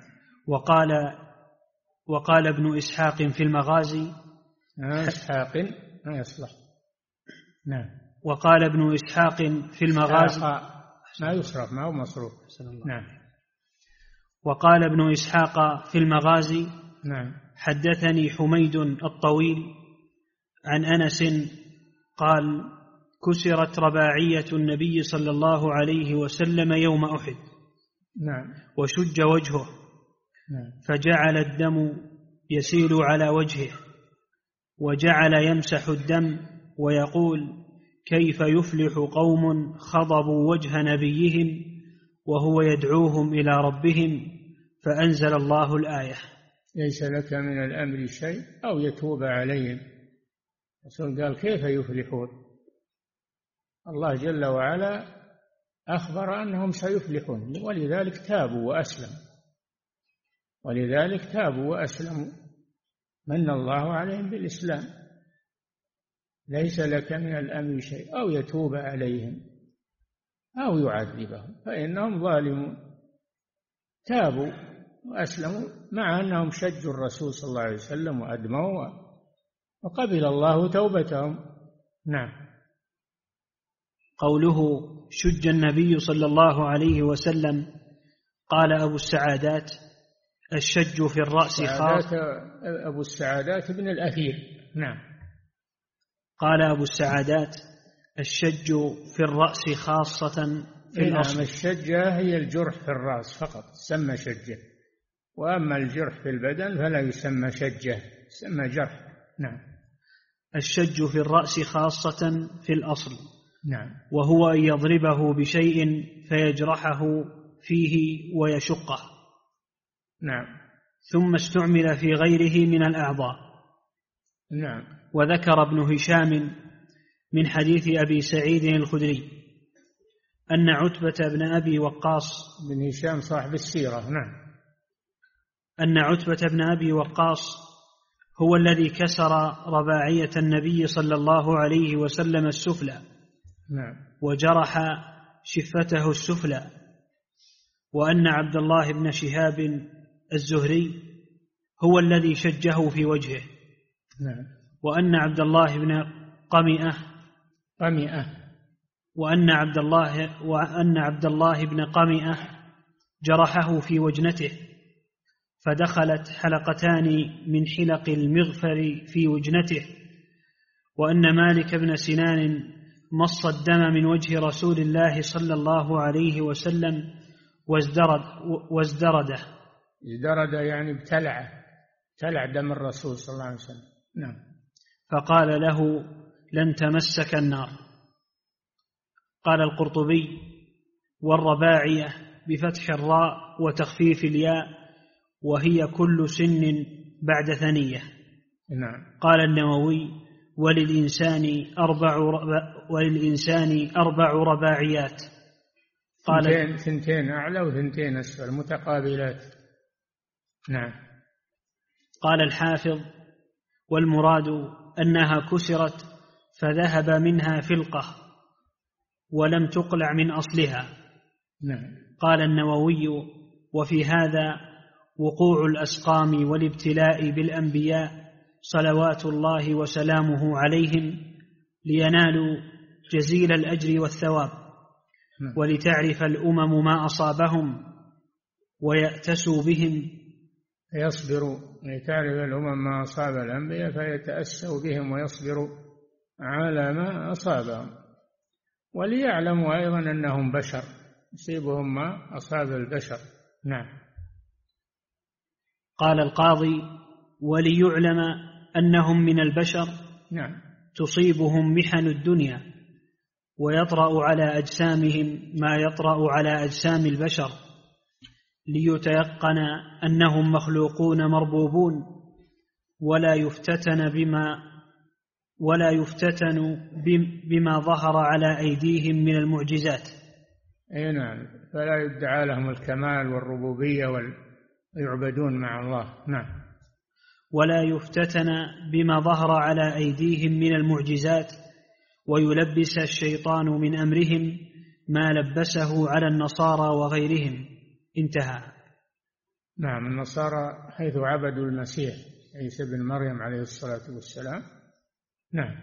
وقال ابن إسحاق في المغازي. إسحاق ما يصلح. نعم. وقال ابن إسحاق في المغازي ما يصرف، ما هو مصروف. نعم. وقال ابن إسحاق في المغازي. نعم. حدثني حميد الطويل عن أنس قال: كسرت رباعية النبي صلى الله عليه وسلم يوم أحد. نعم. وشج وجهه. نعم. فجعل الدم يسيل على وجهه، وجعل يمسح الدم ويقول: كيف يفلح قوم خضبوا وجه نبيهم وهو يدعوهم إلى ربهم؟ فأنزل الله الآية: ليس لك من الأمر شيء أو يتوب عليهم. الرسول قال: كيف يفلحون؟ الله جل وعلا أخبر أنهم سيفلحون، ولذلك تابوا وأسلموا من الله عليهم بالإسلام. ليس لك من الأمر شيء أو يتوب عليهم أو يعذبهم فإنهم ظالمون. تابوا وأسلموا مع أنهم شجوا الرسول صلى الله عليه وسلم وأدموا، وقبل الله توبتهم. نعم. قوله شج النبي صلى الله عليه وسلم، قال أبو السعادات: الشج في الرأس خاص. أبو السعادات بن الأثير. نعم. قال أبو السعادات: الشج في الرأس خاصة في الأصل. نعم. الشجة هي الجرح في الرأس فقط تسمى شجة، وأما الجرح في البدن فلا يسمى شجة، يسمى جرح. نعم. الشج في الرأس خاصة في الأصل. نعم. وهو أن يضربه بشيء فيجرحه فيه ويشقه. نعم. ثم استعمل في غيره من الأعضاء. نعم. وذكر ابن هشام من حديث أبي سعيد الخدري أن عتبة بن أبي وقاص، بن هشام صاحب السيرة. نعم. أن عتبة بن أبي وقاص هو الذي كسر رباعية النبي صلى الله عليه وسلم السفلى. نعم. وجرح شفته السفلى. وأن عبد الله بن شهاب الزهري هو الذي شجه في وجهه. نعم. وأن عبد الله بن قمئة وأن عبد الله بن قمئة جرحه في وجنته، فدخلت حلقتان من حلق المغفر في وجنته. وأن مالك بن سنان مص الدم من وجه رسول الله صلى الله عليه وسلم وازدرده. ازدرد يعني ابتلع دم الرسول صلى الله عليه وسلم. نعم. فقال له: لن تمسك النار. قال القرطبي: والرباعية بفتح الراء وتخفيف الياء، وهي كل سن بعد ثنية. نعم. قال النووي: وللإنسان أربع رباعيات. قال ثنتين أعلى وثنتين أسفل متقابلات. نعم. قال الحافظ: والمراد أنها كسرت فذهب منها فلقة ولم تقلع من أصلها. نعم. قال النووي: وفي هذا وقوع الأسقام والابتلاء بالأنبياء صلوات الله وسلامه عليهم لينالوا جزيل الأجر والثواب، ولتعرف الأمم ما أصابهم ويأتسوا بهم. يصبروا، لتعرف الأمم ما أصاب الأنبياء فيتأسوا بهم ويصبروا على ما أصابهم، وليعلموا أيضا أنهم بشر يصيبهم ما أصاب البشر. نعم. قال القاضي: وليعلم أنهم من البشر. نعم. تصيبهم محن الدنيا ويطرأ على أجسامهم ما يطرأ على أجسام البشر، ليتيقن أنهم مخلوقون مربوبون، ولا يفتتن بما ظهر على أيديهم من المعجزات. أي نعم. فلا يدعى لهم الكمال والربوبية ويعبدون مع الله. نعم. ولا يفتتن بما ظهر على أيديهم من المعجزات، ويلبس الشيطان من أمرهم ما لبسه على النصارى وغيرهم. انتهى. نعم. النصارى حيث عبدوا المسيح عيسى بن مريم عليه الصلاة والسلام. نعم.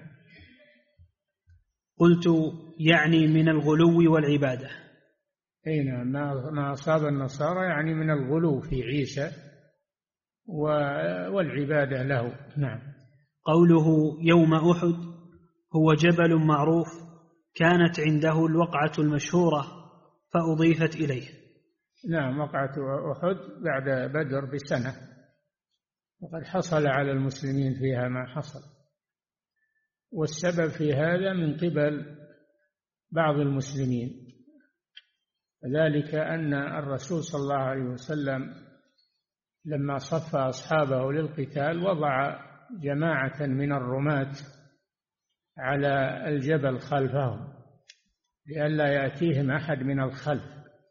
قلت: يعني من الغلو والعبادة. أي نعم. ما أصاب النصارى يعني من الغلو في عيسى والعبادة له. نعم. قوله يوم أحد هو جبل معروف كانت عنده الوقعة المشهورة فأضيفت إليه. نعم، وقعة أحد بعد بدر بسنة، وقد حصل على المسلمين فيها ما حصل، والسبب في هذا من قبل بعض المسلمين، ذلك أن الرسول صلى الله عليه وسلم لما صف أصحابه للقتال وضع جماعة من الرماة على الجبل خلفهم لئلا يأتيهم أحد من الخلف.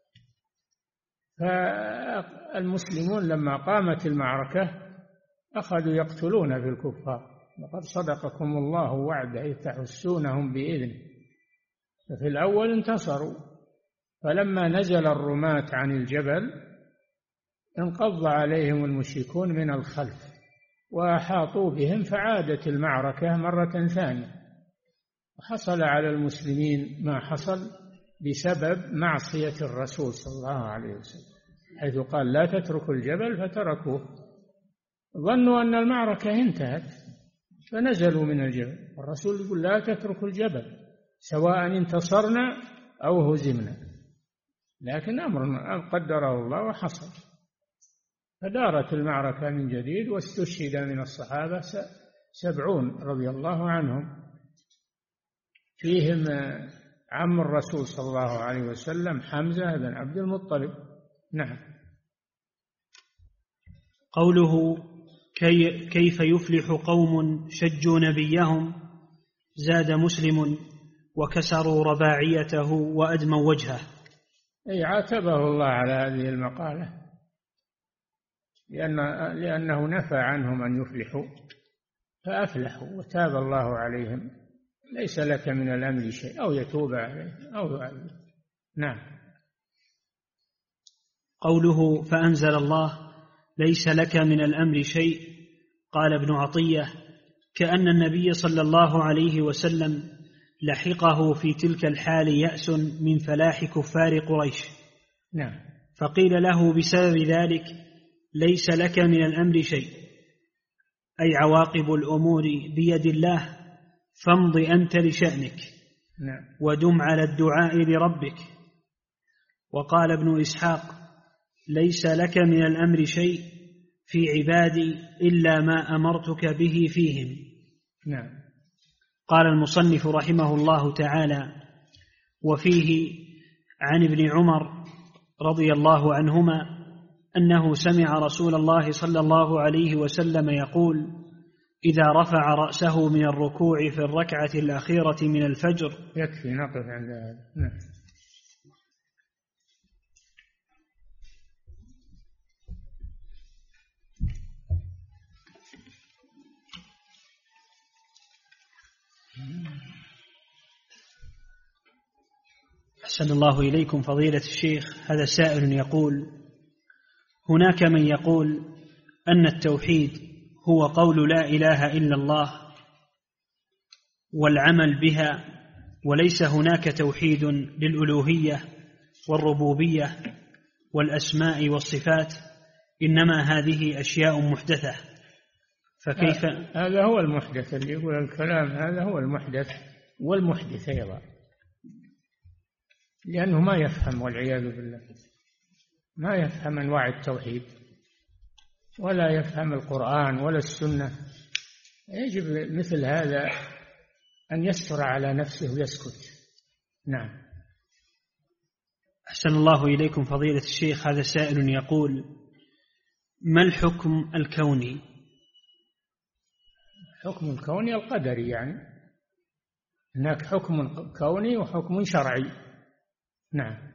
فالمسلمون لما قامت المعركة أخذوا يقتلون في الكفار، وقد صدقكم الله وعده إذ تحسونهم بإذنه. ففي الأول انتصروا، فلما نزل الرماة عن الجبل انقض عليهم المشركون من الخلف وأحاطوا بهم، فعادت المعركة مرة ثانية، وحصل على المسلمين ما حصل بسبب معصية الرسول صلى الله عليه وسلم، حيث قال لا تتركوا الجبل فتركوه، ظنوا أن المعركة انتهت فنزلوا من الجبل. الرسول يقول لا تتركوا الجبل سواء انتصرنا أو هزمنا، لكن أمر قدره الله وحصل، فدارت المعركة من جديد، واستشهد من الصحابة 70 رضي الله عنهم، فيهم عم الرسول صلى الله عليه وسلم حمزة بن عبد المطلب. نعم. قوله كيف يفلح قوم شجوا نبيهم زاد مسلم وكسروا رباعيته وأدموا وجهه. أي عاتبه الله على هذه المقالة لأنه نفى عنهم أن يفلحوا فأفلحوا وتاب الله عليهم. ليس لك من الأمر شيء، أو يتوب عليهم أو يعذب. نعم. قوله فأنزل الله ليس لك من الأمر شيء، قال ابن عطية كأن النبي صلى الله عليه وسلم لحقه في تلك الحال يأس من فلاح كفار قريش. نعم. فقيل له بسبب ذلك ليس لك من الأمر شيء، أي عواقب الأمور بيد الله، فامض أنت لشأنك. نعم. ودم على الدعاء لربك. وقال ابن إسحاق ليس لك من الأمر شيء في عبادي إلا ما أمرتك به فيهم. نعم. قال المصنف رحمه الله تعالى وفيه عن ابن عمر رضي الله عنهما أنه سمع رسول الله صلى الله عليه وسلم يقول إذا رفع رأسه من الركوع في الركعة الأخيرة من الفجر. يكفي نقف عند هذا. نعم. أحسن الله إليكم فضيلة الشيخ. هذا سائل يقول هناك من يقول أن التوحيد هو قول لا إله إلا الله والعمل بها، وليس هناك توحيد للألوهية والربوبية والأسماء والصفات، إنما هذه أشياء محدثة، فكيف؟ هذا هو المحدث، اللي يقول الكلام هذا هو المحدث والمحدث أيضا، لأنه ما يفهم والعياذ بالله، ما يفهم أنواع التوحيد ولا يفهم القرآن ولا السنة. يجب مثل هذا أن يستر على نفسه ويسكت. نعم. أحسن الله إليكم فضيلة الشيخ. هذا سائل يقول ما الحكم الكوني؟ حكم الكوني القدري، يعني هناك حكم كوني وحكم شرعي. نعم.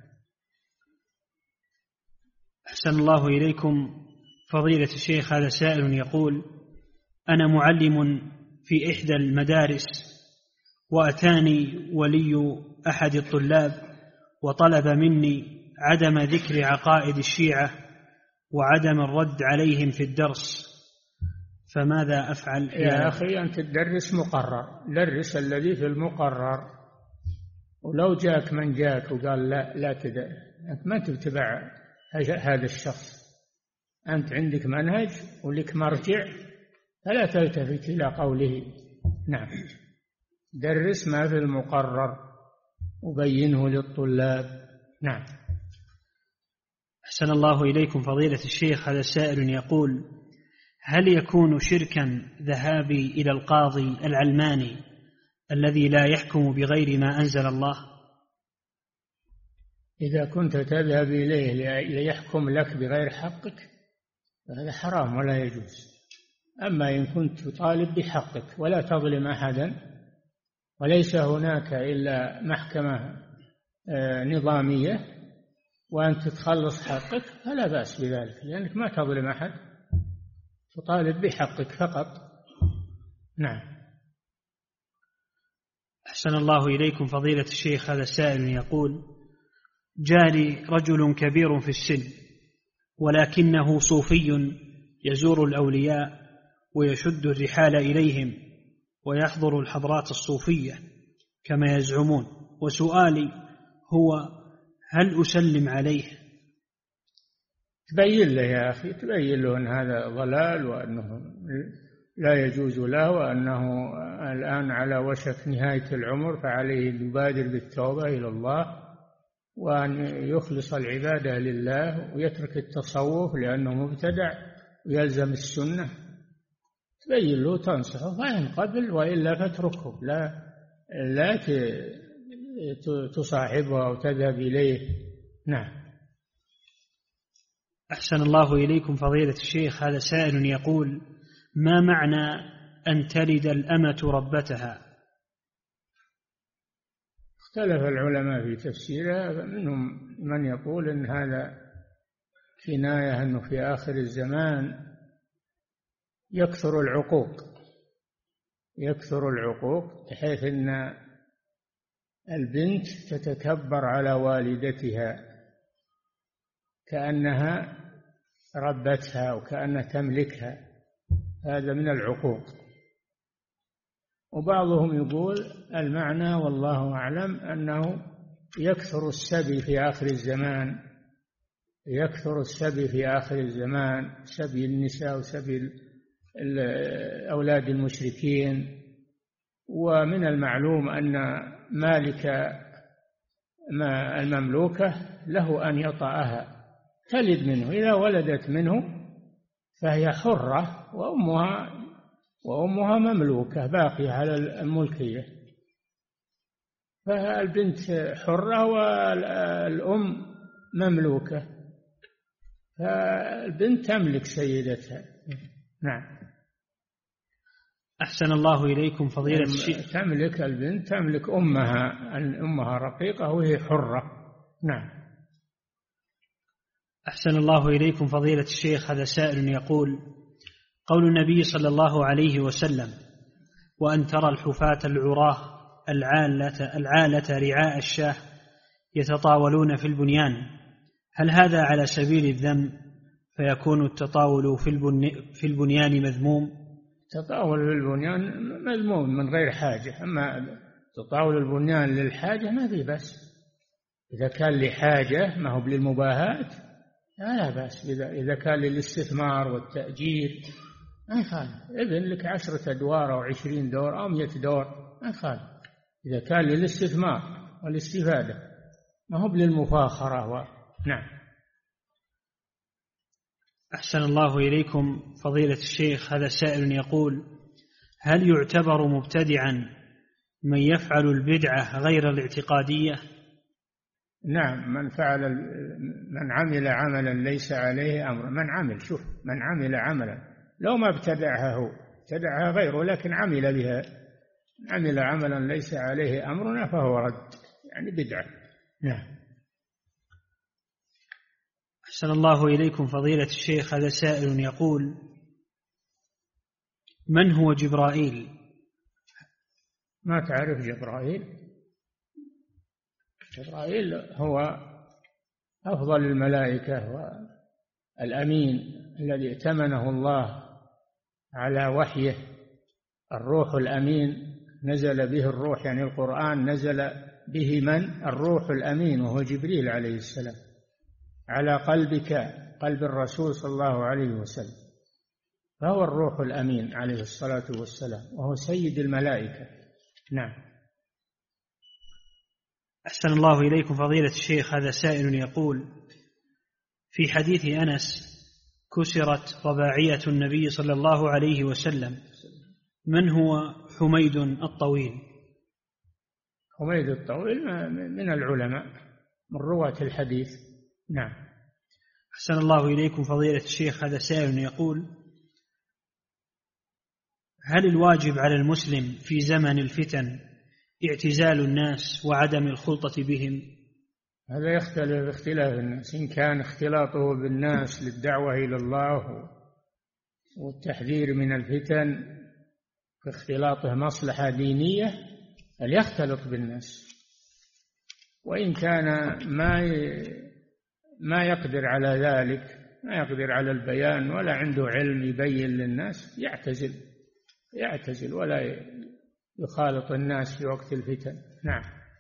أحسن الله إليكم فضيلة الشيخ. هذا سائل يقول أنا معلم في إحدى المدارس، وأتاني ولي أحد الطلاب وطلب مني عدم ذكر عقائد الشيعة وعدم الرد عليهم في الدرس، فماذا أفعل؟ يا أخي أنت تدرس مقرر، درس الذي في المقرر، ولو جاك من جاك وقال لا أنت ما تتبع هذا الشخص، أنت عندك منهج ولك مرجع، فلا تلتفت إلى قوله. نعم، درس ما في المقرر وبينه للطلاب. نعم. أحسن الله إليكم فضيلة الشيخ، هذا سائل يقول: هل يكون شركا ذهابي إلى القاضي العلماني الذي لا يحكم بغير ما أنزل الله؟ إذا كنت تذهب إليه ليحكم لك بغير حقك فهذا حرام ولا يجوز. أما إن كنت تطالب بحقك ولا تظلم أحدا وليس هناك إلا محكمة نظامية وأنت تخلص حقك فلا بأس بذلك، لأنك ما تظلم أحد، تطالب بحقك فقط. نعم. أحسن الله إليكم فضيلة الشيخ، هذا سائل يقول: جاري رجل كبير في السن ولكنه صوفي يزور الأولياء ويشد الرحال إليهم ويحضر الحضرات الصوفية كما يزعمون، وسؤالي هو: هل أسلم عليه؟ تبين له يا أخي، تبين له أن هذا ضلال وأنه لا يجوز له وأنه الآن على وشك نهاية العمر، فعليه أن يبادر بالتوبة إلى الله وأن يخلص العبادة لله ويترك التصوف لأنه مبتدع ويلزم السنة. تبين له تنصحه فإن قبل، وإلا فاتركه، لا تصاحبه أو تذهب إليه. نعم. أحسن الله إليكم فضيلة الشيخ، هذا سائل يقول: ما معنى أن تلد الأمة ربتها؟ اختلف العلماء في تفسيرها، منهم من يقول أن هذا كناية أنه في آخر الزمان يكثر العقوق بحيث أن البنت تتكبر على والدتها كأنها ربتها وكأنها تملكها، هذا من العقوق. وبعضهم يقول المعنى والله أعلم أنه يكثر السبي في آخر الزمان، سبي النساء وسبي أولاد المشركين. ومن المعلوم أن مالك المملوكة له أن يطأها تلد منه، إذا ولدت منه فهي حرة وأمها مملوكة باقية على الملكية، فالبنت حرة والأم مملوكة، فالبنت تملك سيدتها. نعم. أحسن الله إليكم فضيلة الشيخ، تملك البنت تملك أمها رقيقة وهي حرة. نعم. أحسن الله إليكم فضيلة الشيخ، هذا سائل يقول: قول النبي صلى الله عليه وسلم: وأن ترى الحفاة العراة العالة رعاء الشاه يتطاولون في البنيان، هل هذا على سبيل الذم فيكون التطاول في البنيان مذموم؟ تطاول في البنيان مذموم من غير حاجة، أما تطاول البنيان للحاجة ما في بس، إذا كان لحاجة ما هو للمباهات لا بأس. إذا كان للاستثمار والتأجير ما يخالف، إذن لك 10 أدوار أو 20 دور أو 100 دور ما يخالف، إذا كان للاستثمار والاستفادة ما هو للمفاخرة. نعم. أحسن الله إليكم فضيلة الشيخ، هذا سائل يقول: هل يعتبر مبتدعا من يفعل البدعة غير الاعتقادية؟ نعم، من عمل عملا ليس عليه أمر، من عمل عملا لو ما ابتدعها غيره لكن عمل بها، عمل عملا ليس عليه أمرنا فهو رد، يعني بدعة. نعم. أحسن الله إليكم فضيلة الشيخ، هذا سائل يقول: من هو جبرائيل؟ ما تعرف جبرائيل؟ جبرائيل هو أفضل الملائكة والأمين الذي ائتمنه الله على وحيه، الروح الأمين نزل به الروح، يعني القرآن نزل به الروح الأمين وهو جبريل عليه السلام على قلبك قلب الرسول صلى الله عليه وسلم، فهو الروح الأمين عليه الصلاة والسلام، وهو سيد الملائكة. نعم. أحسن الله إليكم فضيلة الشيخ. هذا سائل يقول: في حديث أنس كسرت رباعية النبي صلى الله عليه وسلم، من هو حميد الطويل؟ حميد الطويل من العلماء، من رواة الحديث. نعم. أحسن الله إليكم فضيلة الشيخ. هذا سائل يقول: هل الواجب على المسلم في زمن الفتن اعتزال الناس وعدم الخلطة بهم؟ هذا يختلف اختلاف الناس، إن كان اختلاطه بالناس للدعوة إلى الله والتحذير من الفتن كاختلاطه مصلحة دينية فليختلط بالناس، وإن كان ما يقدر على ذلك، ما يقدر على البيان ولا عنده علم يبين للناس، يعتزل ولا يخالط الناس في وقت الفتن. نعم.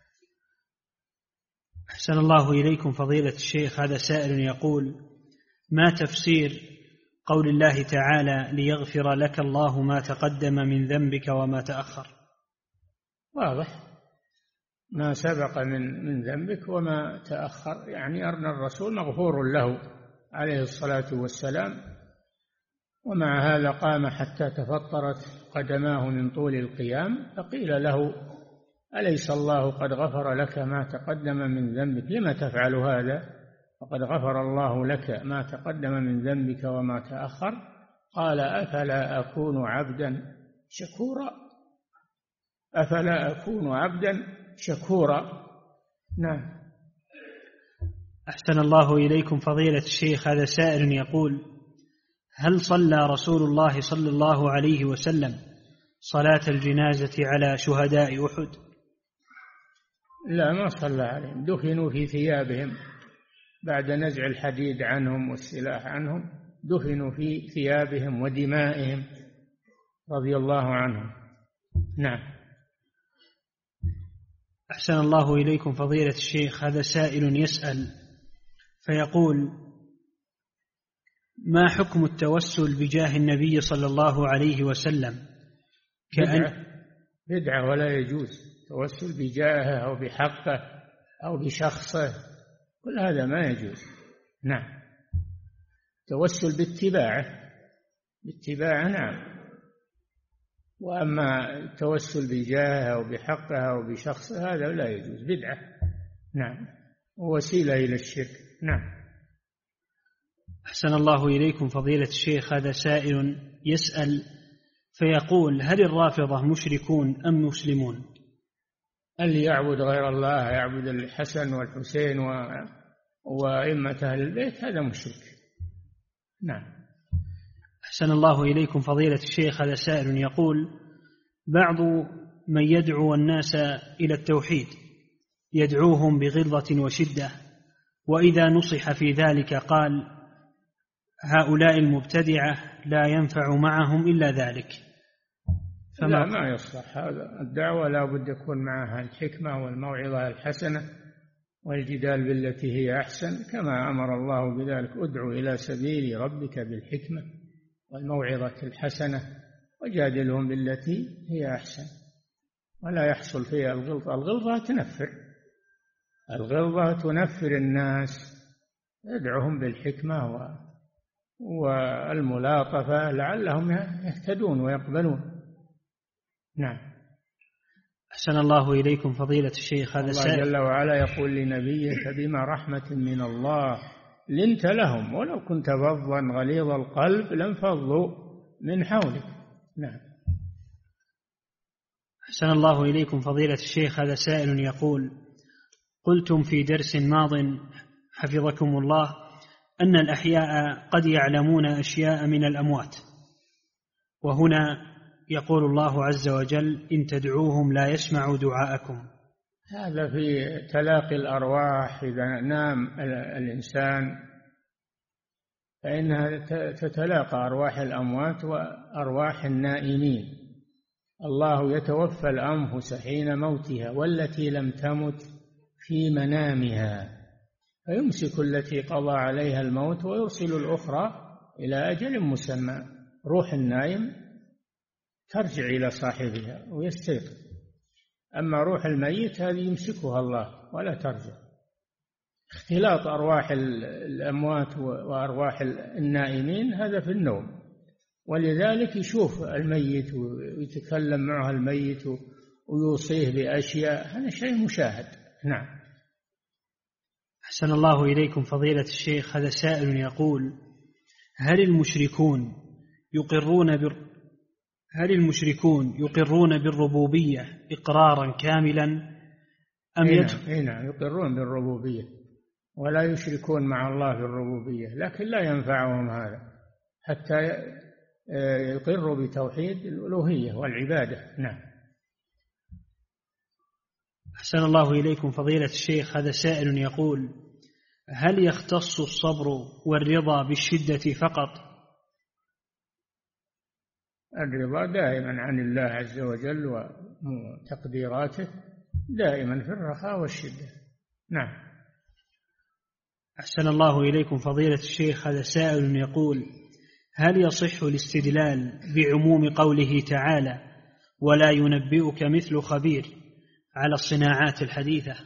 أحسن الله إليكم فضيلة الشيخ. هذا سائل يقول: ما تفسير قول الله تعالى: ليغفر لك الله ما تقدم من ذنبك وما تأخر؟ واضح، ما سبق من ذنبك وما تأخر، يعني أن الرسول مغفور له عليه الصلاة والسلام، ومع هذا قام حتى تفطرت قدماه من طول القيام، فقيل له: أليس الله قد غفر لك ما تقدم من ذنبك، لما تفعل هذا وقد غفر الله لك ما تقدم من ذنبك وما تأخر؟ قال: أفلا أكون عبدا شكورا، أفلا أكون عبدا شكورا. نعم. أحسن الله إليكم فضيلة الشيخ. هذا سائل يقول: هل صلى رسول الله صلى الله عليه وسلم صلاة الجنازة على شهداء أحد؟ لا، ما صلى عليهم، دفنوا في ثيابهم بعد نزع الحديد عنهم والسلاح عنهم، دفنوا في ثيابهم ودمائهم رضي الله عنهم. نعم. أحسن الله إليكم فضيلة الشيخ. هذا سائل يسأل فيقول: ما حكم التوسل بجاه النبي صلى الله عليه وسلم؟ بدعة ولا يجوز التوسل بجاهه أو بحقه أو بشخصه، كل هذا ما يجوز. نعم. التوسل باتباعه نعم، وأما التوسل بجاهه أو بحقه أو بشخصه هذا لا يجوز، بدعة. نعم، ووسيلة إلى الشرك. نعم. أحسن الله إليكم فضيلة الشيخ. هذا سائل يسأل فيقول: هل الرافضة مشركون أم مسلمون؟ اللي يعبد غير الله، يعبد الحسن والحسين وأئمة أهل البيت، هذا مشرك. نعم. أحسن الله إليكم فضيلة الشيخ. هذا سائل يقول: بعض من يدعو الناس إلى التوحيد يدعوهم بغلظة وشدة، وإذا نصح في ذلك قال: هؤلاء المبتدعة لا ينفع معهم إلا ذلك. لا، ما يصلح هذا. الدعوة لا بد يكون معها الحكمة والموعظة الحسنة والجدال بالتي هي أحسن، كما أمر الله بذلك: ادعو إلى سبيل ربك بالحكمة والموعظة الحسنة وجادلهم بالتي هي أحسن، ولا يحصل فيها الغلظة. الغلظة تنفر الناس، ادعوهم بالحكمة والملاطفة لعلهم يهتدون ويقبلون. نعم. أحسن الله إليكم فضيلة الشيخ. هذا الله جل وعلا يقول لنبيه: فبما رحمة من الله لنت لهم ولو كنت فظا غليظ القلب لانفضوا من حولك. نعم. أحسن الله إليكم فضيلة الشيخ. هذا سائل يقول: قلتم في درس ماض حفظكم الله أن الأحياء قد يعلمون أشياء من الأموات، وهنا يقول الله عز وجل: إن تدعوهم لا يسمعوا دعاءكم. هذا في تلاقي الأرواح، إذا نام الإنسان فإنها تتلاقى أرواح الأموات وأرواح النائمين. الله يتوفى الأنفس حين موتها والتي لم تمت في منامها فيمسك التي قضى عليها الموت ويرسل الأخرى إلى أجل مسمى. روح النائم ترجع إلى صاحبها ويستيقظ، أما روح الميت هذه يمسكها الله ولا ترجع. اختلاط أرواح الأموات وأرواح النائمين هذا في النوم، ولذلك يشوف الميت ويتكلم معه الميت ويوصيه بأشياء، هذا شيء مشاهد. نعم. أحسن الله إليكم فضيلة الشيخ. هذا سائل يقول: هل المشركون يقرون بالربوبية إقرارا كاملا أم نعم يقرون بالربوبية ولا يشركون مع الله بالربوبية، لكن لا ينفعهم هذا حتى يقروا بتوحيد الألوهية والعبادة. نعم. أحسن الله إليكم فضيلة الشيخ. هذا سائل يقول: هل يختص الصبر والرضا بالشدة فقط؟ الرضا دائما عن الله عز وجل وتقديراته دائما في الرخاء والشدة. نعم. أحسن الله إليكم فضيلة الشيخ. هذا سائل يقول: هل يصح الاستدلال بعموم قوله تعالى: ولا ينبئك مثل خبير على الصناعات الحديثة؟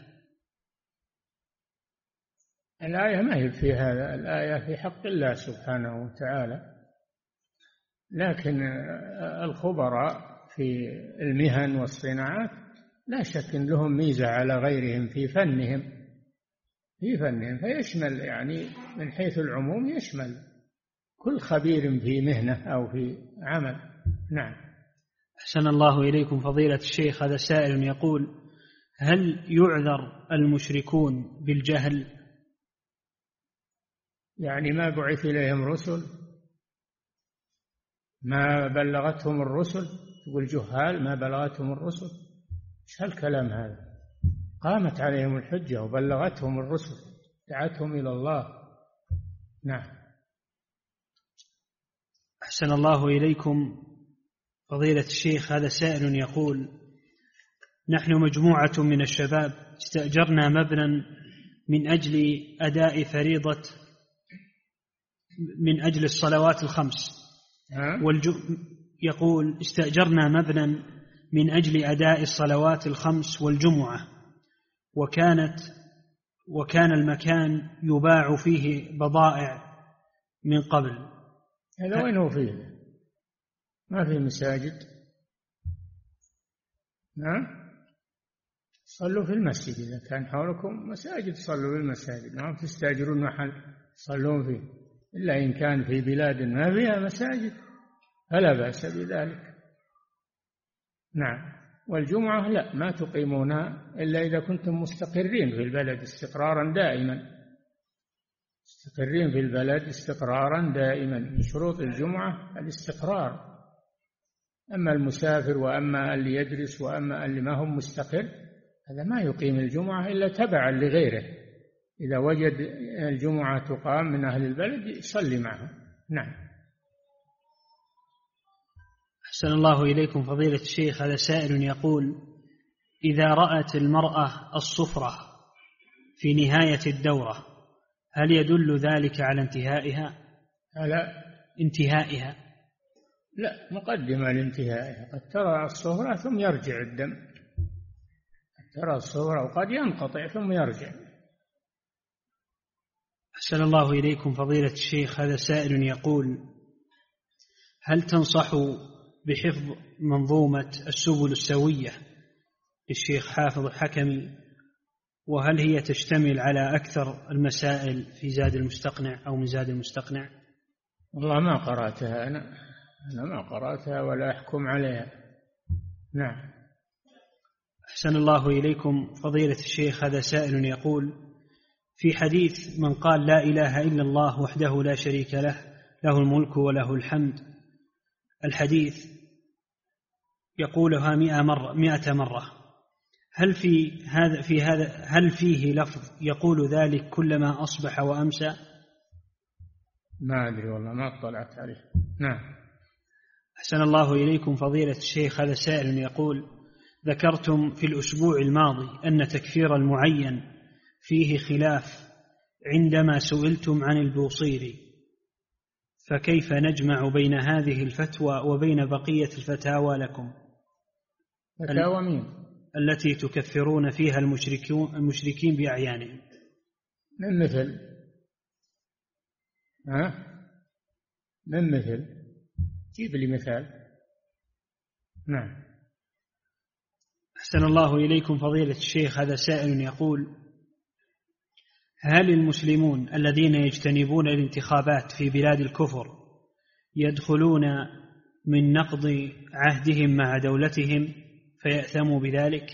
الآية ما هي في هذا، الآية في حق الله سبحانه وتعالى، لكن الخبراء في المهن والصناعات لا شك إن لهم ميزة على غيرهم في فنهم فيشمل، يعني من حيث العموم يشمل كل خبير في مهنة أو في عمل. نعم. أحسن الله إليكم فضيلة الشيخ. هذا سائل يقول: هل يعذر المشركون بالجهل؟ يعني ما بعث إليهم رسل، ما بلغتهم الرسل، تقول جهال ما بلغتهم الرسل؟ ايش هالكلام هذا؟ قامت عليهم الحجة وبلغتهم الرسل، دعتهم إلى الله. نعم. أحسن الله إليكم فضيلة الشيخ. هذا سائل يقول: نحن مجموعة من الشباب استأجرنا مبنى من أجل أداء فريضة من أجل الصلوات الخمس، يقول: استأجرنا مبنى من أجل أداء الصلوات الخمس والجمعة، وكان المكان يباع فيه بضائع من قبل. هذا وين هو فيه؟ ما في مساجد. نعم. صلوا في المسجد، إذا كان حولكم مساجد صلوا في المساجد، ما تستأجرون محل صلون فيه، إلا إن كان في بلاد ما فيها مساجد فلا بأس بذلك. نعم. والجمعة لا، ما تقيمونها إلا إذا كنتم مستقرين في البلد استقرارا دائما. مستقرين في البلد استقرارا دائما، من شروط الجمعة الاستقرار. أما المسافر وأما اللي يدرس وأما اللي ما هم مستقر، هذا ما يقيم الجمعة إلا تبعا لغيره. إذا وجد الجمعة تقام من أهل البلد يصلي معهم. نعم. أحسن الله إليكم فضيلة الشيخ. هذا سائل يقول: إذا رأت المرأة الصفرة في نهاية الدورة هل يدل ذلك على انتهائها؟ انتهائها؟ لا، مقدمة لانتهائها. قد ترى الصفرة ثم يرجع الدم، قد ترى الصفرة وقد ينقطع ثم يرجع. أحسن الله إليكم فضيلة الشيخ. هذا سائل يقول: هل تنصح بحفظ منظومة السبل السوية للشيخ حافظ الحكمي، وهل هي تشتمل على أكثر المسائل في زاد المستقنع أو من زاد المستقنع؟ والله ما قرأتها، أنا ما قرأتها ولا أحكم عليها. نعم. أحسن الله إليكم فضيلة الشيخ. هذا سائل يقول: في حديث من قال لا إله إلا الله وحده لا شريك له له الملك وله الحمد، الحديث يقولها 100 مرة، هل فيه لفظ يقول ذلك كلما أصبح وأمسى؟ ما أدري والله، ما اطلعت عليه. نعم. أحسن الله إليكم فضيلة الشيخ. هذا سائل يقول: ذكرتم في الأسبوع الماضي أن تكفير المعين فيه خلاف عندما سئلتم عن البوصيري، فكيف نجمع بين هذه الفتوى وبين بقية الفتاوى لكم فتاوى مين؟ التي تكفرون فيها المشركين بأعيانهم؟ من مثل من مثل جيب لي مثال. نعم. أحسن الله إليكم فضيلة الشيخ، هذا سائل يقول: هل المسلمون الذين يجتنبون الانتخابات في بلاد الكفر يدخلون من نقض عهدهم مع دولتهم فيأثموا بذلك؟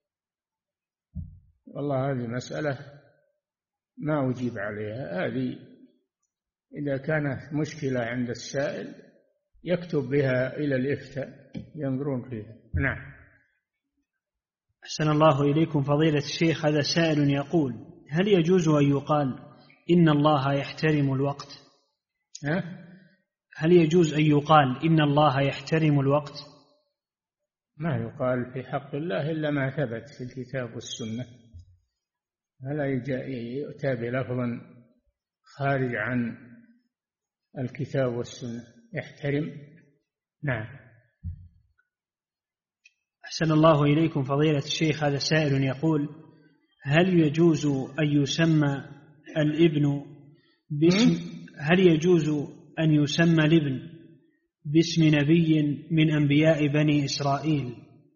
والله هذه مسألة ما أجيب عليها. هذه إذا كانت مشكلة عند السائل يكتب بها إلى الإفتاء ينظرون فيها. نعم. أحسن الله إليكم فضيلة الشيخ، هذا سائل يقول: هل يجوز أن يقال إن الله يحترم الوقت؟ هل يجوز أن يقال إن الله يحترم الوقت؟ ما يقال في حق الله إلا ما ثبت في الكتاب والسنة، فلا يؤتى بلفظ خارج عن الكتاب والسنة. يحترم. نعم. أحسن الله إليكم فضيلة الشيخ، هذا سائل يقول: هل يجوز أن يسمى الابن باسم هل يجوز أن يسمى الابن باسم نبي من أنبياء بني إسرائيل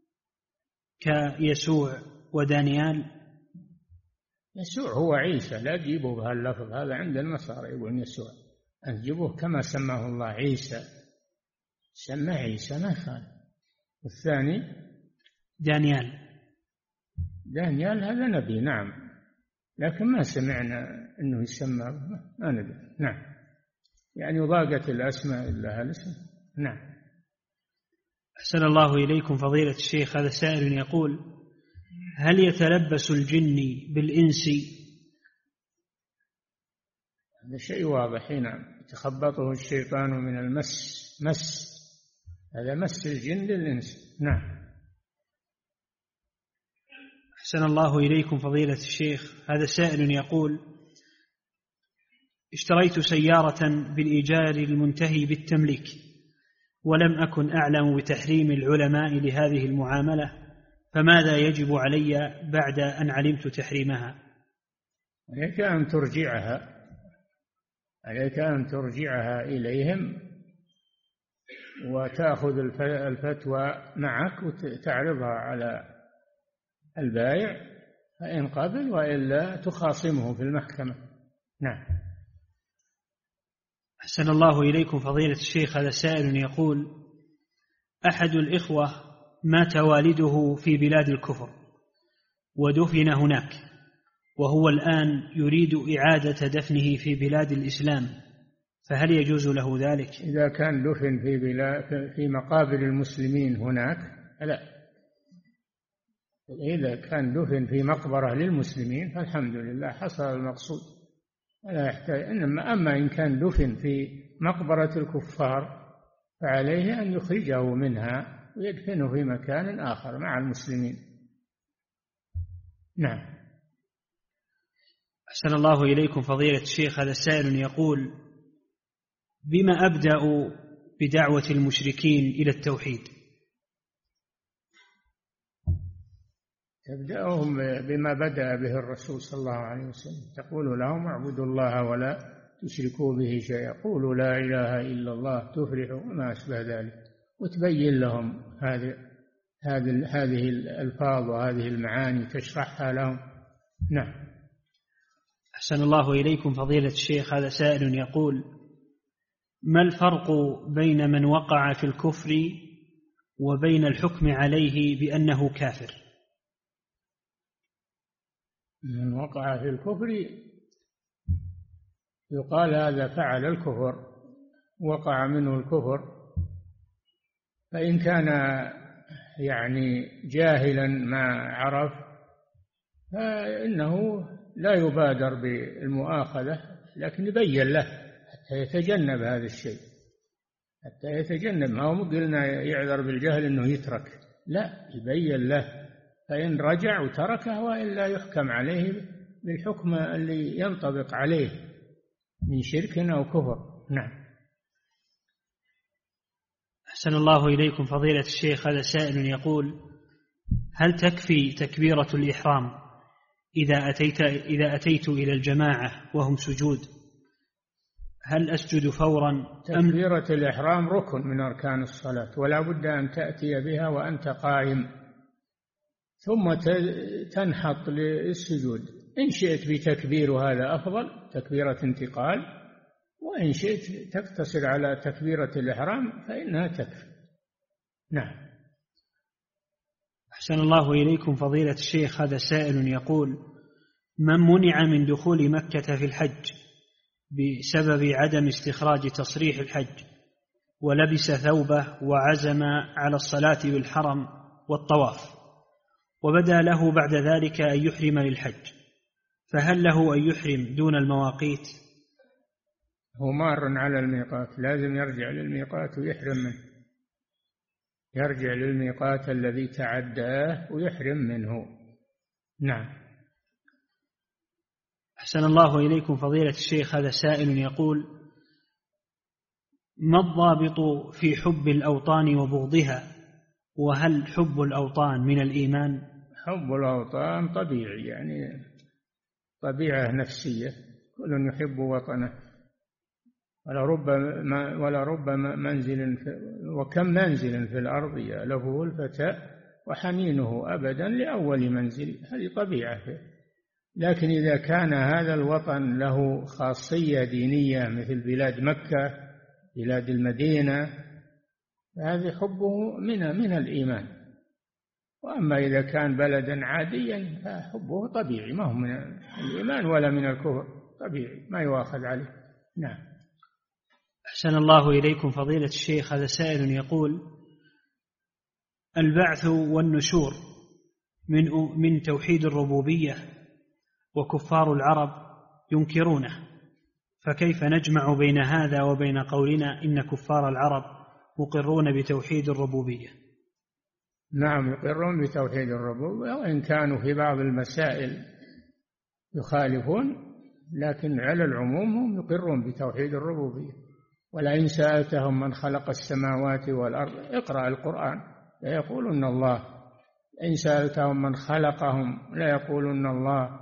كيسوع ودانيال؟ يسوع هو عيسى، لا تجيبه بهاللفظ هذا عند النصارى يقولون يسوع، أن تجيبه كما سماه الله عيسى، سمى عيسى ما خالف. والثاني دانيال هذا نبي، نعم، لكن ما سمعنا أنه يسمى، ما ندري. نعم، يعني ضاقت الأسماء إلا هالاسم. نعم. أحسن الله إليكم فضيلة الشيخ، هذا سائل يقول: هل يتلبس الجن بالإنس؟ هذا شيء واضح. نعم، يتخبطه الشيطان من المس، هذا مس الجن للإنس. نعم. أحسن الله إليكم فضيلة الشيخ، هذا سائل يقول: اشتريت سيارة بالإيجار المنتهي بالتمليك، ولم أكن أعلم بتحريم العلماء لهذه المعاملة، فماذا يجب علي بعد أن علمت تحريمها؟ عليك أن ترجعها إليهم وتأخذ الفتوى معك وتعرضها على البائع، فإن قبل وإلا تخاصمه في المحكمة. نعم. أحسن الله إليكم فضيلة الشيخ، هذا سائل يقول: أحد الإخوة مات والده في بلاد الكفر ودفن هناك، وهو الآن يريد إعادة دفنه في بلاد الإسلام، فهل يجوز له ذلك؟ إذا كان دفن في مقابر المسلمين هناك لا. إذا كان دفن في مقبرة للمسلمين فالحمد لله حصل المقصود، لا يحتاج. أما إن كان دفن في مقبرة الكفار فعليه أن يخرجه منها ويدفنه في مكان آخر مع المسلمين. نعم. أحسن الله إليكم فضيلة الشيخ، هذا سائل يقول: بما أبدأ بدعوة المشركين إلى التوحيد؟ تبدأهم بما بدأ به الرسول صلى الله عليه وسلم، تقول لهم: اعبدوا الله ولا تشركوا به شيئا، قولوا لا إله إلا الله تفلحوا، وما أشبه ذلك، وتبين لهم هذه الألفاظ وهذه المعاني تشرحها لهم. نعم. أحسن الله إليكم فضيلة الشيخ، هذا سائل يقول: ما الفرق بين من وقع في الكفر وبين الحكم عليه بأنه كافر؟ من وقع في الكفر يقال هذا فعل الكفر، وقع منه الكفر، فإن كان يعني جاهلا ما عرف فإنه لا يبادر بالمؤاخذة، لكن يبين له حتى يتجنب هذا الشيء، حتى يتجنب. ما هو قلنا يعذر بالجهل أنه يترك، لا، يبين له، فإن رجع وتركه وإلا يحكم عليه بالحكم اللي ينطبق عليه من شرك أو كفر. نعم. أحسن الله إليكم فضيلة الشيخ. هذا سائل يقول: هل تكفي تكبيرة الإحرام إذا أتيت إلى الجماعة وهم سجود؟ هل أسجد فورا؟ تكبيرة الإحرام ركن من أركان الصلاة، ولا بد أن تأتي بها وأنت قائم، ثم تنحط للسجود. إن شئت بتكبير هذا أفضل، تكبيرة انتقال، وإن شئت تقتصر على تكبيرة الإحرام فإنها تكفي. نعم. أحسن الله إليكم فضيلة الشيخ. هذا سائل يقول: من منع من دخول مكة في الحج بسبب عدم استخراج تصريح الحج، ولبس ثوبه وعزم على الصلاة بالحرم والطواف، وبدا له بعد ذلك أن يحرم للحج، فهل له أن يحرم دون المواقيت؟ هو مار على الميقات، لازم يرجع للميقات ويحرم منه، يرجع للميقات الذي تعداه ويحرم منه. نعم. أحسن الله إليكم فضيلة الشيخ. هذا سائل يقول: ما الضابط في حب الأوطان وبغضها؟ وهل حب الأوطان من الإيمان؟ حب الأوطان طبيعي، يعني طبيعة نفسية، كل يحب وطنه. ولربما منزل وكم منزل في الأرض يألفه الفتى وحنينه أبدا لأول منزل، هذه طبيعة فيه. لكن إذا كان هذا الوطن له خاصية دينية مثل بلاد مكة، بلاد المدينة، فهذا حبه من الإيمان. وأما إذا كان بلدا عاديا فحبه طبيعي، ما هو من الإيمان ولا من الكفر، طبيعي ما يؤاخذ عليه. نعم. أحسن الله إليكم فضيلة الشيخ. هذا سائل يقول: البعث والنشور من توحيد الربوبية، وكفار العرب ينكرونه، فكيف نجمع بين هذا وبين قولنا إن كفار العرب مقرون بتوحيد الربوبية؟ نعم، يقرون بتوحيد الربوبية، وإن كانوا في بعض المسائل يخالفون، لكن على العموم هم يقرون بتوحيد الربوبية. ولئن سألتهم من خلق السماوات والأرض، اقرأ القرآن لا يقولون الله، إن سألتهم من خلقهم لا يقولون الله،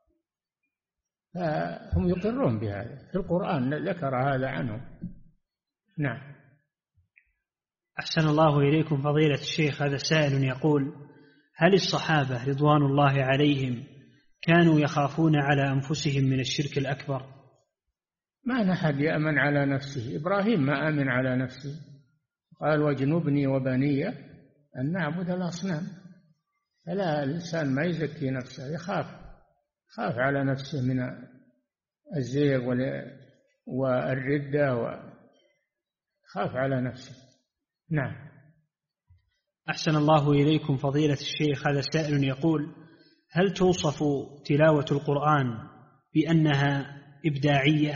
فهم يقرون بهذا، في القرآن ذكر هذا عنهم. نعم. أحسن الله إليكم فضيلة الشيخ. هذا سائل يقول: هل الصحابة رضوان الله عليهم كانوا يخافون على أنفسهم من الشرك الأكبر؟ ما أحد يأمن على نفسه، إبراهيم ما أمن على نفسه، قال: واجنبني وبني أن نعبد الأصنام. فلا، الإنسان ما يزكي نفسه، يخاف على نفسه من الزيغ والردة، وخاف على نفسه. نعم. أحسن الله إليكم فضيلة الشيخ. هذا سائل يقول: هل توصف تلاوة القرآن بأنها إبداعية؟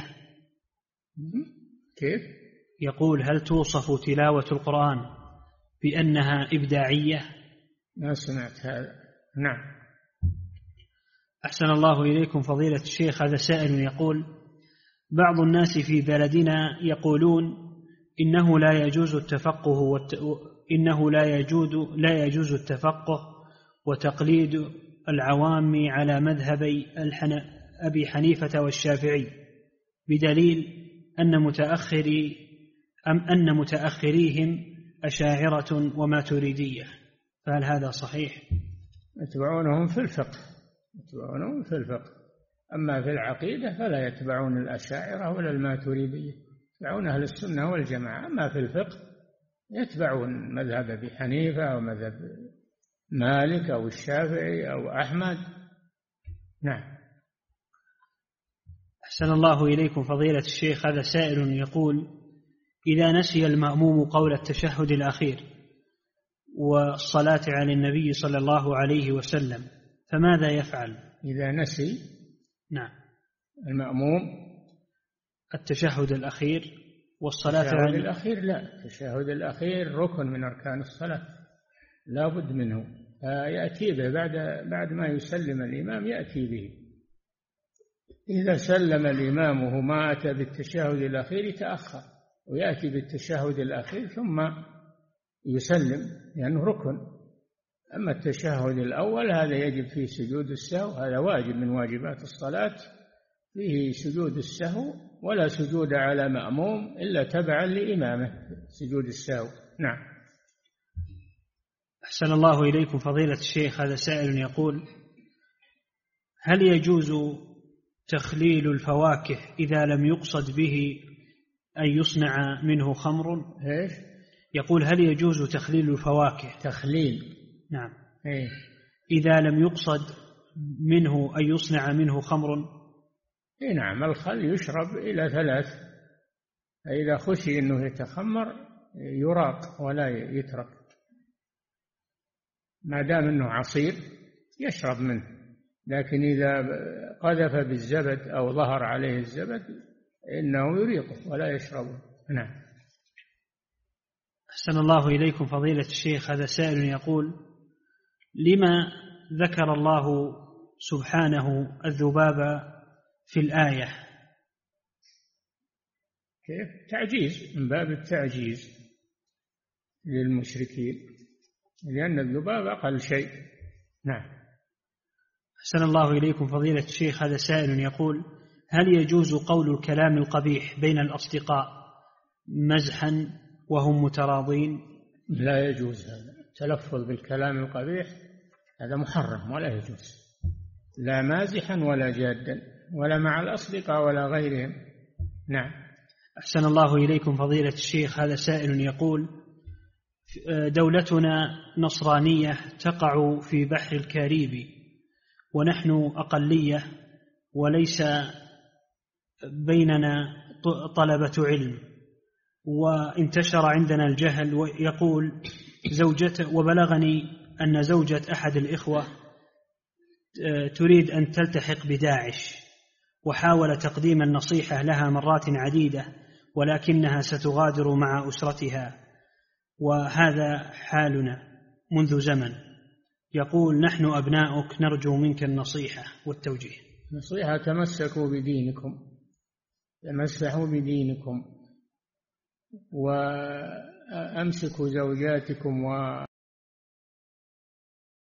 كيف؟ يقول: هل توصف تلاوة القرآن بأنها إبداعية؟ ما سمعت هذا. نعم. أحسن الله إليكم فضيلة الشيخ. هذا سائل يقول: بعض الناس في بلدنا يقولون إنه لا يجوز التفقه وتقليد العوام على مذهبي أبي حنيفة والشافعي، بدليل أن متأخريهم أشاعرة وماتريدية، فهل هذا صحيح؟ يتبعونهم في الفقه، أما في العقيدة فلا يتبعون الأشاعرة ولا الماتريدية، يتبعون أهل السنة والجماعة. أما في الفقه يتبعون مذهب أبي حنيفة أو مذهب مالك أو الشافعي أو أحمد. نعم. أحسن الله إليكم فضيلة الشيخ. هذا سائل يقول: إذا نسي المأموم قول التشهد الأخير والصلاة على النبي صلى الله عليه وسلم فماذا يفعل؟ إذا نسي نعم المأموم التشهد الأخير والصلاة على الأخير، لا، التشهد الأخير ركن من أركان الصلاة لا بد منه، يأتي به بعد ما يسلم الإمام، يأتي به إذا سلم الإمام وهو ما أتى بالتشهد الأخير تأخر ويأتي بالتشهد الأخير ثم يسلم لأنه ركن. أما التشهد الأول هذا يجب فيه سجود السهو، هذا واجب من واجبات الصلاة، فيه سجود السهو، ولا سجود على مأموم إلا تبعا لإمامه سجود السهو. نعم. أحسن الله إليكم فضيلة الشيخ، هذا سائل يقول: هل يجوز تخليل الفواكه إذا لم يقصد به أن يصنع منه خمر؟ إيش؟ يقول: هل يجوز تخليل الفواكه؟ تخليل. نعم. إيه؟ إذا لم يقصد منه أن يصنع منه خمر؟ إيه نعم، الخل يشرب إلى 3، فإذا خشي أنه يتخمر يراق ولا يترك، ما دام أنه عصير يشرب منه، لكن إذا قذف بالزبد أو ظهر عليه الزبد إنه يريقه ولا يشربه. نعم. أحسن الله إليكم فضيلة الشيخ، هذا سائل يقول: لما ذكر الله سبحانه الذباب في الآية؟ كيف؟ تعجيز، من باب التعجيز للمشركين، لأن الذباب أقل شيء. نعم. أحسن الله إليكم فضيلة الشيخ، هذا سائل يقول: هل يجوز قول الكلام القبيح بين الأصدقاء مزحا وهم متراضين؟ لا يجوز هذا، التلفظ بالكلام القبيح هذا محرم ولا يجوز، لا مازحا ولا جادا ولا مع الأصدقاء ولا غيرهم. نعم. أحسن الله إليكم فضيلة الشيخ، هذا سائل يقول: دولتنا نصرانية تقع في بحر الكاريبي ونحن أقلية وليس بيننا طلبة علم، وانتشر عندنا الجهل. ويقول وبلغني أن زوجة أحد الإخوة تريد أن تلتحق بداعش، وحاول تقديم النصيحة لها مرات عديدة ولكنها ستغادر مع أسرتها، وهذا حالنا منذ زمن. يقول: نحن أبناؤك نرجو منك النصيحة والتوجيه. نصيحة: تمسكوا بدينكم، تمسحوا بدينكم، وأمسكوا زوجاتكم